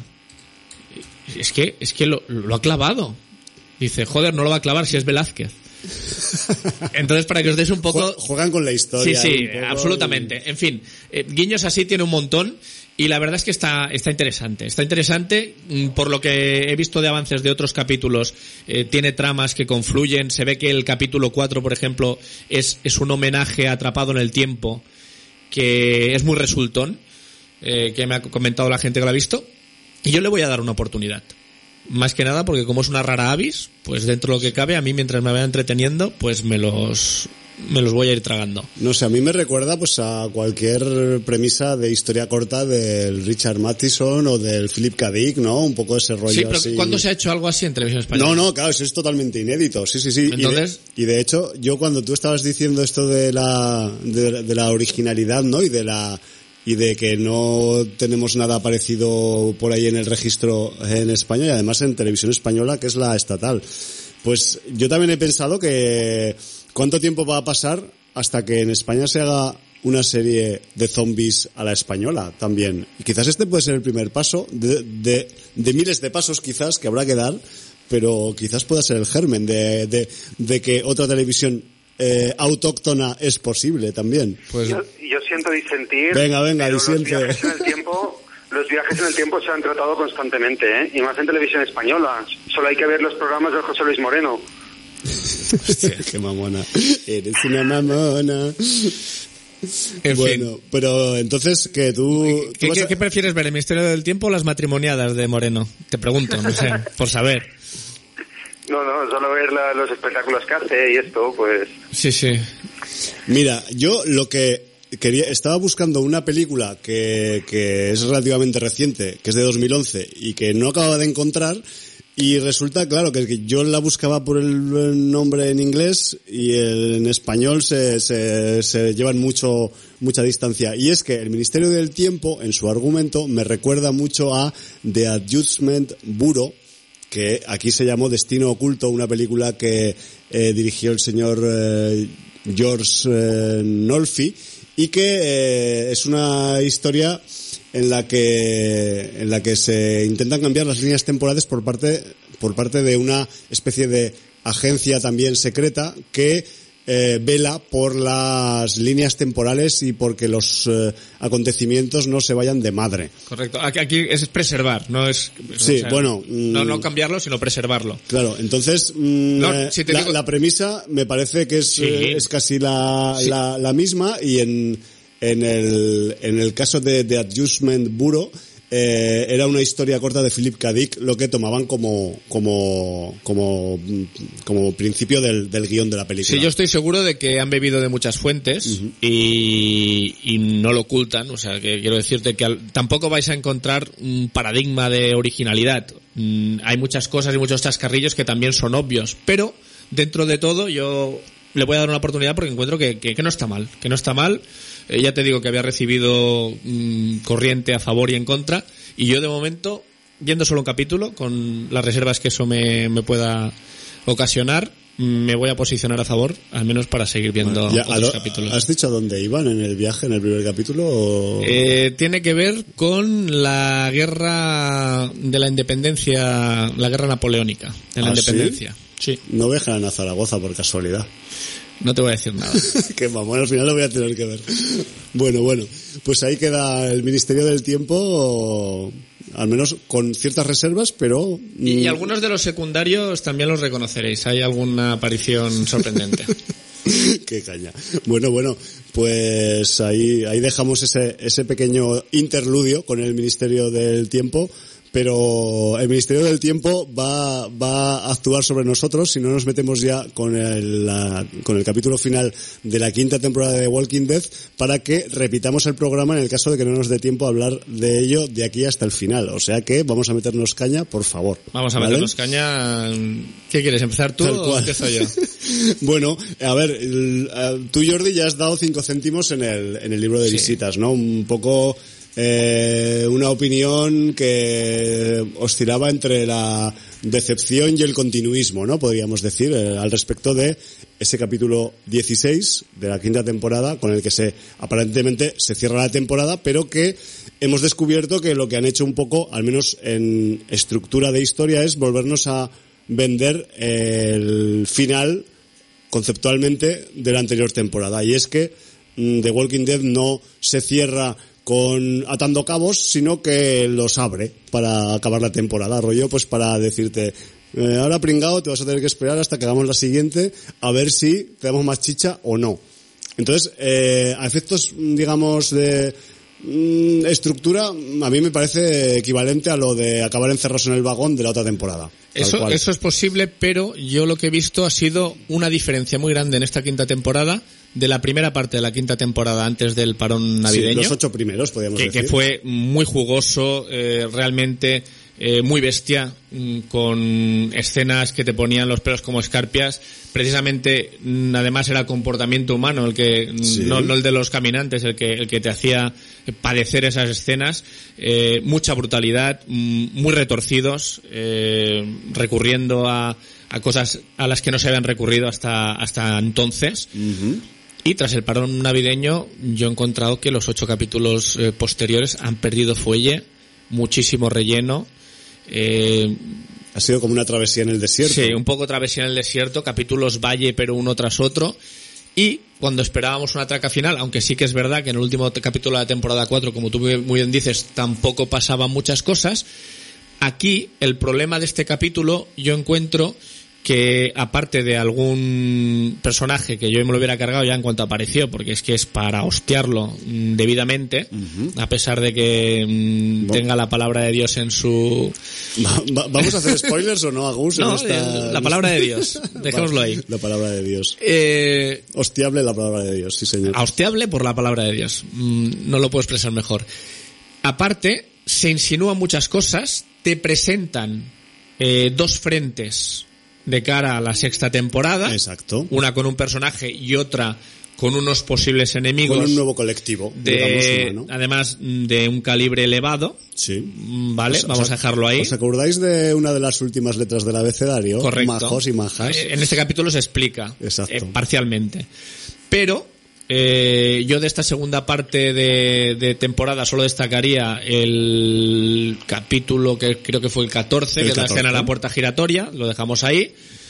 es que lo ha clavado. Dice: joder, no lo va a clavar si es Velázquez. Entonces, para que os deis un poco... Juegan con la historia. Sí, absolutamente. En fin, guiños así tiene un montón. Y la verdad es que está interesante. Está interesante, por lo que he visto de avances de otros capítulos. Tiene tramas que confluyen. Se ve que el capítulo 4, por ejemplo, es un homenaje a Atrapado en el Tiempo, que es muy resultón, que me ha comentado la gente que lo ha visto. Y yo le voy a dar una oportunidad. Más que nada porque como es una rara avis, pues dentro de lo que cabe, a mí mientras me vaya entreteniendo, pues me los voy a ir tragando. No sé, a mí me recuerda pues a cualquier premisa de historia corta del Richard Matheson o del Philip K. Dick, ¿no? Un poco ese rollo. Sí, pero así. ¿cuándo se ha hecho algo así en televisión española? No, claro, eso es totalmente inédito. Sí. Entonces... Y de hecho, yo cuando tú estabas diciendo esto de la originalidad, ¿no? Y de que no tenemos nada parecido por ahí en el registro en España, y además en televisión española, que es la estatal. Pues yo también he pensado que ¿cuánto tiempo va a pasar hasta que en España se haga una serie de zombies a la española también? Y quizás este puede ser el primer paso de miles de pasos quizás que habrá que dar, pero quizás pueda ser el germen de que otra televisión autóctona es posible también. Pues yo siento disentir. Venga, disiente. Los viajes en el tiempo se han tratado constantemente, y más en televisión española. Solo hay que ver los programas de José Luis Moreno. Hostia, qué mamona. Eres una mamona. En bueno, fin. Pero entonces que tú... ¿Qué prefieres ver, el Ministerio del Tiempo o las matrimoniadas de Moreno? Te pregunto, no sé, por saber. No, solo ver los espectáculos que hace y esto, pues... Sí. Mira, yo lo que estaba buscando una película que es relativamente reciente, que es de 2011 y que no acababa de encontrar, y resulta, claro, que yo la buscaba por el nombre en inglés y en español se llevan mucha distancia. Y es que el Ministerio del Tiempo, en su argumento, me recuerda mucho a The Adjustment Bureau, que aquí se llamó Destino Oculto, una película que dirigió el señor George Nolfi, y que es una historia en la que se intentan cambiar las líneas temporales por parte de una especie de agencia también secreta que vela por las líneas temporales y porque los acontecimienos no se vayan de madre. Correcto. Aquí es preservar, no es... Sí, o sea, bueno... no cambiarlo, sino preservarlo. Claro, entonces si te digo... la premisa me parece que es casi la misma, y en el caso de Adjustment Bureau era una historia corta de Philip K. Dick lo que tomaban como principio del guión de la película. Sí, yo estoy seguro de que han bebido de muchas fuentes y no lo ocultan. O sea, que quiero decirte que tampoco vais a encontrar un paradigma de originalidad. Hay muchas cosas y muchos chascarrillos que también son obvios, pero dentro de todo yo le voy a dar una oportunidad porque encuentro que no está mal, ya te digo que había recibido corriente a favor y en contra, y yo de momento, viendo solo un capítulo, con las reservas que eso me pueda ocasionar, me voy a posicionar a favor, al menos para seguir viendo otros capítulos. ¿Has dicho a dónde iban en el viaje, en el primer capítulo? ¿O? Tiene que ver con la guerra de la independencia, la guerra napoleónica de la independencia. ¿Sí? No viajan a Zaragoza por casualidad. No te voy a decir nada. Qué mamón, al final lo voy a tener que ver. Bueno, pues ahí queda el Ministerio del Tiempo, al menos con ciertas reservas, pero... Y algunos de los secundarios también los reconoceréis. Hay alguna aparición sorprendente. Qué caña. Bueno, pues ahí dejamos ese pequeño interludio con el Ministerio del Tiempo. Pero el Ministerio del Tiempo va a actuar sobre nosotros si no nos metemos ya con el capítulo final de la 5ª temporada de Walking Dead, para que repitamos el programa en el caso de que no nos dé tiempo a hablar de ello de aquí hasta el final. O sea que vamos a meternos caña, por favor. Vamos a meternos caña. ¿Qué quieres, empezar tú o empiezo yo? Bueno, a ver, tú, Jordi, ya has dado 5 céntimos en el libro de visitas, ¿no? Un poco... una opinión que oscilaba entre la decepción y el continuismo, ¿no? Podríamos decir, al respecto de ese capítulo 16 de la 5ª temporada, con el que aparentemente se cierra la temporada, pero que hemos descubierto que lo que han hecho un poco, al menos en estructura de historia, es volvernos a vender el final conceptualmente de la anterior temporada. Y es que The Walking Dead no se cierra atando cabos, sino que los abre para acabar la temporada, rollo, pues para decirte, ahora pringao, te vas a tener que esperar hasta que hagamos la siguiente, a ver si te damos más chicha o no. Entonces, a efectos, digamos, de estructura, a mí me parece equivalente a lo de acabar encerrados en el vagón de la otra temporada. Eso es posible, pero yo lo que he visto ha sido una diferencia muy grande en esta 5ª temporada de la primera parte de la 5ª temporada antes del parón navideño. Sí, los 8 primeros, podríamos decir. Que fue muy jugoso, realmente muy bestia, con escenas que te ponían los pelos como escarpias. Precisamente, además, era el comportamiento humano el que, no el de los caminantes, el que te hacía padecer esas escenas. Mucha brutalidad, muy retorcidos, recurriendo a cosas a las que no se habían recurrido hasta entonces. Y tras el parón navideño, yo he encontrado que los 8 capítulos posteriores han perdido fuelle, muchísimo relleno. Ha sido como una travesía en el desierto. Sí, un poco travesía en el desierto, capítulos valle, pero uno tras otro. Y cuando esperábamos una traca final, aunque sí que es verdad que en el último capítulo de la temporada 4, como tú muy bien dices, tampoco pasaban muchas cosas, aquí el problema de este capítulo yo encuentro que, aparte de algún personaje que yo me lo hubiera cargado ya en cuanto apareció, porque es que es para hostiarlo debidamente, a pesar de que tenga la palabra de Dios en su... ¿Vamos a hacer spoilers o no, Agus? No, la palabra de Dios, dejémoslo ahí. La palabra de Dios. Hostiable la palabra de Dios, sí señor. Hostiable por la palabra de Dios, no lo puedo expresar mejor. Aparte, se insinúan muchas cosas, te presentan 2 frentes de cara a la 6ª temporada. Exacto. Una con un personaje y otra con unos posibles enemigos. Con un nuevo colectivo, digamos, humano. Además de un calibre elevado. Sí. Vale, vamos a dejarlo ahí. ¿Os acordáis de una de las últimas letras del abecedario? Correcto. Majos y majas. En este capítulo se explica. Exacto. Parcialmente. Pero yo de esta segunda parte de temporada solo destacaría el capítulo que creo que fue el 14, que es la escena de la puerta giratoria, lo dejamos ahí.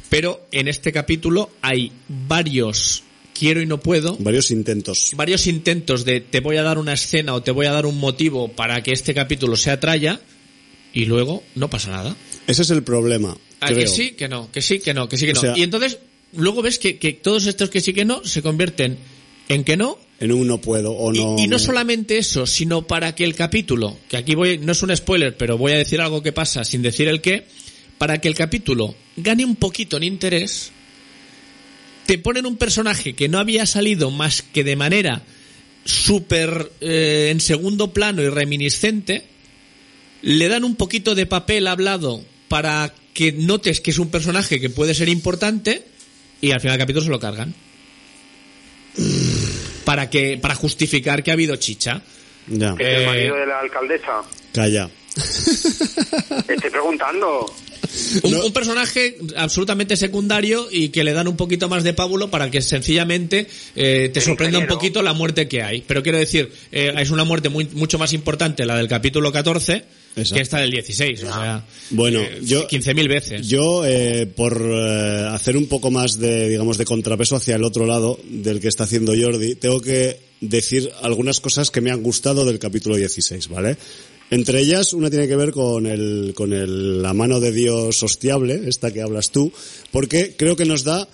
Pero en este capítulo hay varios quiero y no puedo. Varios intentos de te voy a dar una escena o te voy a dar un motivo para que este capítulo se atraya y luego no pasa nada. Ese es el problema. Creo. Que sí, que no, que sí, que no, que sí, que no. O sea, y entonces luego ves que todos estos que sí que no se convierten en que no. En un no puedo o no. Y no solamente eso, sino para que el capítulo, que aquí no es un spoiler, pero voy a decir algo que pasa sin decir el qué, para que el capítulo gane un poquito en interés, te ponen un personaje que no había salido más que de manera súper en segundo plano y reminiscente, le dan un poquito de papel hablado para que notes que es un personaje que puede ser importante y al final del capítulo se lo cargan. Para justificar que ha habido chicha. Ya. ¿Es el marido de la alcaldesa? Calla. Estoy preguntando. Un personaje absolutamente secundario y que le dan un poquito más de pábulo para que sencillamente te sorprenda un poquito la muerte que hay. Pero quiero decir, es una muerte mucho más importante la del capítulo 14 que esta del 16. O sea, bueno, yo 15.000 veces. Yo, por hacer un poco más de contrapeso hacia el otro lado del que está haciendo Jordi, tengo que decir algunas cosas que me han gustado del capítulo 16, ¿vale? Entre ellas, una tiene que ver con la mano de Dios hostiable, esta que hablas tú, porque creo que nos da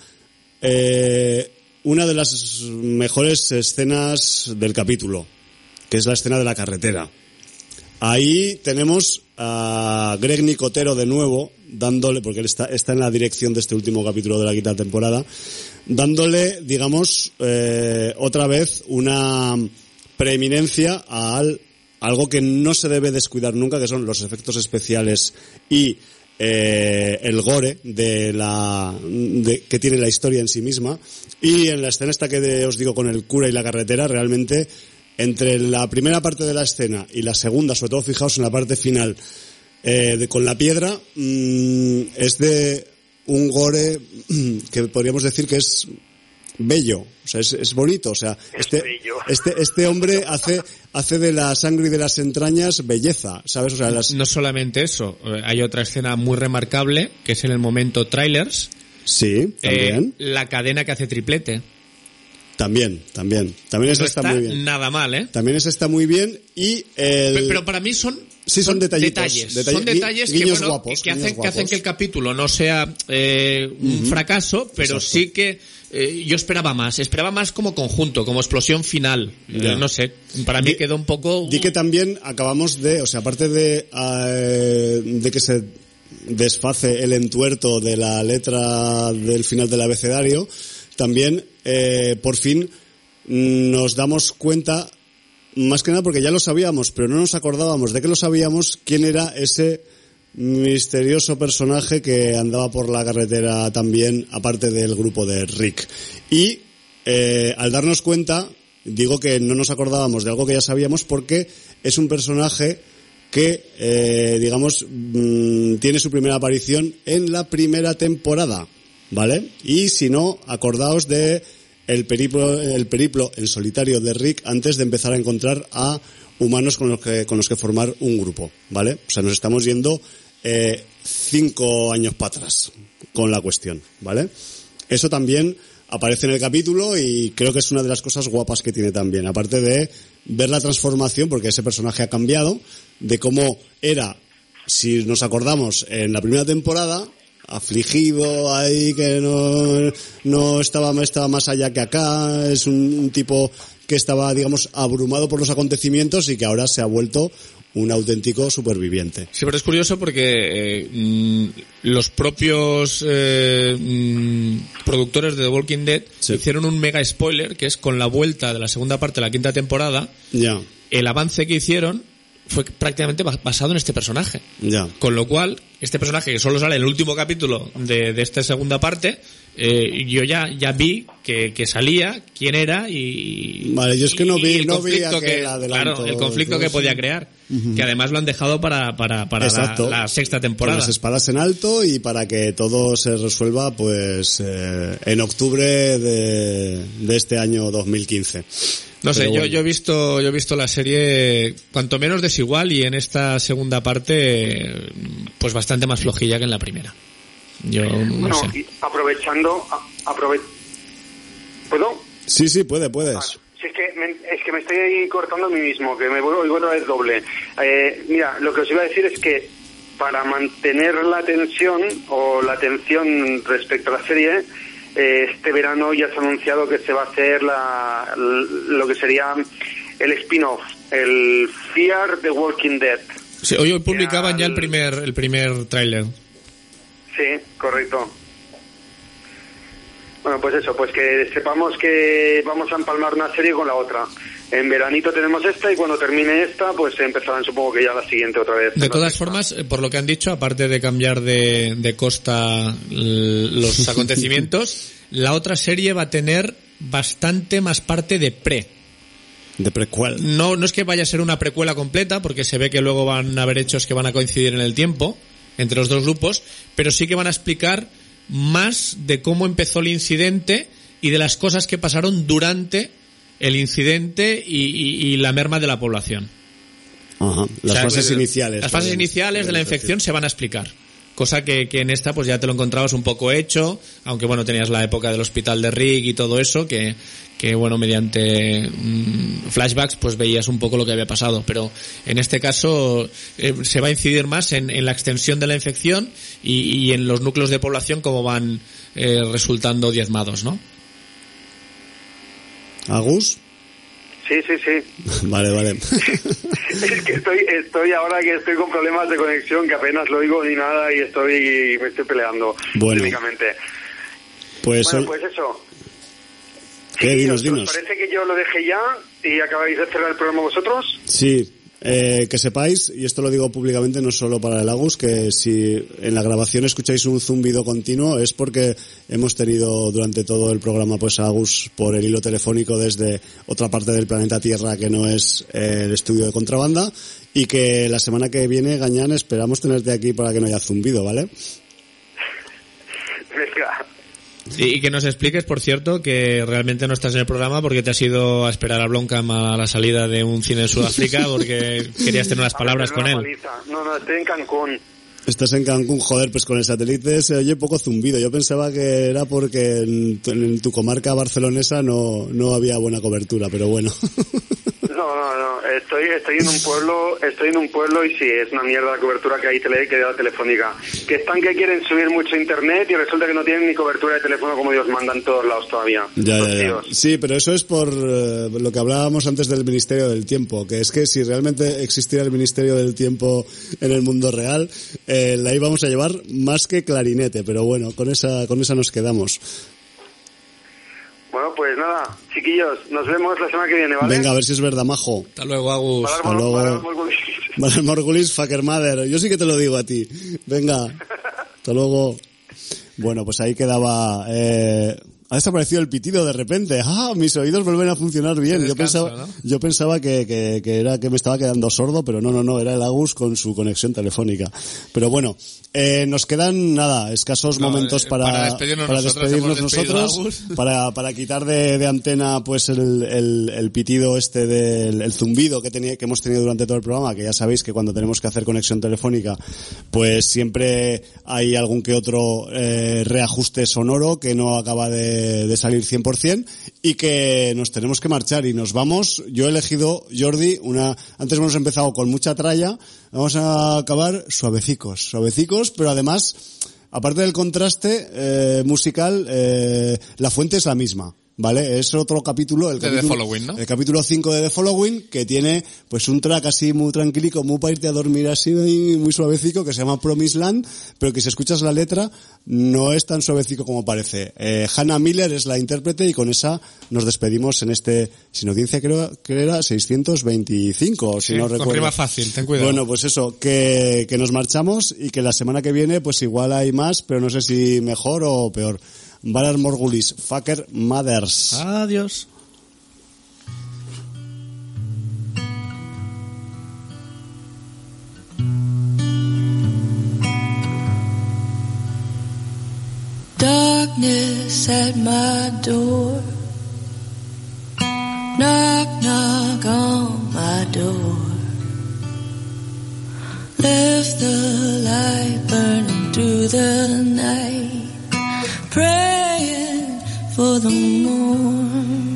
una de las mejores escenas del capítulo, que es la escena de la carretera. Ahí tenemos a Greg Nicotero de nuevo, dándole, porque él está en la dirección de este último capítulo de la quinta temporada, dándole, digamos, otra vez una preeminencia algo que no se debe descuidar nunca, que son los efectos especiales y el gore que tiene la historia en sí misma. Y en la escena esta que os digo con el cura y la carretera, realmente entre la primera parte de la escena y la segunda, sobre todo fijaos en la parte final con la piedra, es de un gore que podríamos decir que es bello, o sea, es bonito, o sea, este hombre hace de la sangre y de las entrañas belleza, ¿sabes? O sea, no solamente eso, hay otra escena muy remarcable que es en el momento trailers. Sí, también. La cadena que hace triplete. También eso está muy bien. Nada mal, ¿eh? También eso está muy bien y pero para mí son detalles. Son detalles que hacen que el capítulo no sea un fracaso, pero exacto. Sí que yo esperaba más como conjunto, como explosión final. No sé, para mí quedó un poco. Di que también acabamos o sea, aparte de que se desface el entuerto de la letra del final del abecedario, también por fin nos damos cuenta, más que nada porque ya lo sabíamos, pero no nos acordábamos de que lo sabíamos, quién era ese misterioso personaje que andaba por la carretera también, aparte del grupo de Rick. Y al darnos cuenta, digo que no nos acordábamos de algo que ya sabíamos porque es un personaje que, digamos, tiene su primera aparición en la primera temporada, ¿vale? Y si no, acordaos de el periplo en solitario de Rick antes de empezar a encontrar a humanos con los que formar un grupo, ¿vale? O sea, nos estamos yendo 5 años para atrás con la cuestión, ¿vale? Eso también aparece en el capítulo y creo que es una de las cosas guapas que tiene también, aparte de ver la transformación, porque ese personaje ha cambiado, de cómo era, si nos acordamos, en la primera temporada, afligido ahí, que no estaba más allá que acá, es un tipo que estaba, digamos, abrumado por los acontecimientos y que ahora se ha vuelto un auténtico superviviente. Sí, pero es curioso porque los propios productores de The Walking Dead hicieron un mega spoiler, que es con la vuelta de la segunda parte de la quinta temporada, el avance que hicieron fue prácticamente basado en este personaje. Con lo cual, este personaje que solo sale en el último capítulo de esta segunda parte, yo ya vi que salía, quién era y... Vale, yo es que no vi el conflicto adelanto. el conflicto que podía crear. Que además lo han dejado para la sexta temporada. Con las espadas en alto y para que todo se resuelva pues en octubre de este año 2015. No sé, bueno. yo he visto la serie cuanto menos desigual y en esta segunda parte pues bastante más flojilla que en la primera. Yo no Bueno, sé. y aprovechando... ¿Puedo? Sí, puedes. Sí, es que me estoy ahí cortando a mí mismo, que me oigo otra vez doble. Mira, lo que os iba a decir es que para mantener la tensión o la atención respecto a la serie, este verano ya se ha anunciado que se va a hacer lo que sería el spin-off, el Fear the Walking Dead. Sí, hoy publicaban ya el primer tráiler. Sí, correcto. Bueno, pues eso, pues que sepamos que vamos a empalmar una serie con la otra. En veranito tenemos esta y cuando termine esta, pues empezarán supongo que ya la siguiente otra vez. De todas formas, por lo que han dicho, aparte de cambiar de costa los acontecimientos, la otra serie va a tener bastante más parte de De precuel. No es que vaya a ser una precuela completa, porque se ve que luego van a haber hechos que van a coincidir en el tiempo entre los dos grupos, pero sí que van a explicar más de cómo empezó el incidente y de las cosas que pasaron durante el incidente y la merma de la población. Ajá. Las fases iniciales. Las fases iniciales de la infección se van a explicar. Cosa que en esta pues ya te lo encontrabas un poco hecho, aunque bueno, tenías la época del hospital de Rick y todo eso, que bueno, mediante flashbacks pues veías un poco lo que había pasado, pero en este caso se va a incidir más en la extensión de la infección y en los núcleos de población como van resultando diezmados, ¿no? ¿Agus? Sí. Vale. Es que estoy ahora que estoy con problemas de conexión, que apenas lo oigo ni nada y me estoy peleando técnicamente. Pues eso. ¿Qué? Dinos. ¿Os parece que yo lo deje ya y acabáis de cerrar el programa vosotros? Sí. Que sepáis, y esto lo digo públicamente no solo para el Agus, que si en la grabación escucháis un zumbido continuo es porque hemos tenido durante todo el programa pues a Agus por el hilo telefónico desde otra parte del planeta Tierra que no es el estudio de Contrabanda, y que la semana que viene, Gañán, esperamos tenerte aquí para que no haya zumbido, ¿vale? Venga. Y que nos expliques, por cierto, que realmente no estás en el programa porque te has ido a esperar a Blomkamp a la salida de un cine en Sudáfrica porque querías tener unas palabras con él. No, estoy en Cancún. Estás en Cancún, joder, pues con el satélite se oye poco zumbido. Yo pensaba que era porque en tu comarca barcelonesa no había buena cobertura, pero bueno. No, estoy en un pueblo y sí, es una mierda la cobertura que hay que da la telefónica. Que están que quieren subir mucho internet y resulta que no tienen ni cobertura de teléfono como Dios manda en todos lados todavía. Ya. Sí, pero eso es por lo que hablábamos antes del Ministerio del Tiempo, que es que si realmente existiera el Ministerio del Tiempo en el mundo real, la íbamos a llevar más que clarinete, pero bueno, con esa nos quedamos. Bueno, pues nada, chiquillos, nos vemos la semana que viene, ¿vale? Venga, a ver si es verdad, majo. Hasta luego, Agus. Hasta luego. Vale, Morgulis, fucker mother. Yo sí que te lo digo a ti. Venga, hasta luego. Bueno, pues ahí quedaba... Ha desaparecido el pitido de repente. ¡Ah! Mis oídos vuelven a funcionar bien. Yo pensaba que era que me estaba quedando sordo, pero no, era el Agus con su conexión telefónica. Pero bueno, nos quedan escasos momentos para despedirnos nosotros, para quitar de antena pues el pitido del zumbido que hemos tenido durante todo el programa, que ya sabéis que cuando tenemos que hacer conexión telefónica, pues siempre hay algún que otro reajuste sonoro que no acaba de salir 100%, y que nos tenemos que marchar y nos vamos. Yo he elegido, Jordi, antes hemos empezado con mucha tralla, vamos a acabar suavecicos, pero además, aparte del contraste musical, la fuente es la misma. ¿Vale? Es otro capítulo, The Following, ¿no? El capítulo 5 de The Following, que tiene pues un track así muy tranquilico, muy para irte a dormir así, muy suavecico, que se llama Promised Land, pero que si escuchas la letra no es tan suavecico como parece. Hannah Miller es la intérprete y con esa nos despedimos en este, sin audiencia creo que era 625, si no recuerdo. Con rima fácil, ten cuidado. Bueno, pues eso, que nos marchamos y que la semana que viene pues igual hay más, pero no sé si mejor o peor. Valar Morgulis, fucker mothers. Adiós. Darkness at my door. Knock, knock on my door. Left the light burning through through the night, praying for the morn.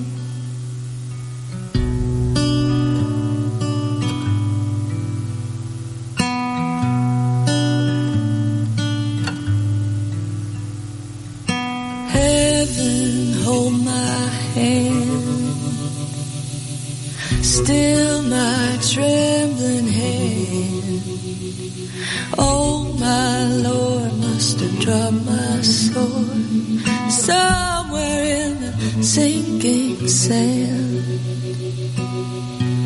Heaven, hold my hand, still my trembling hand. Oh my Lord, must have dropped my sword somewhere in the sinking sand.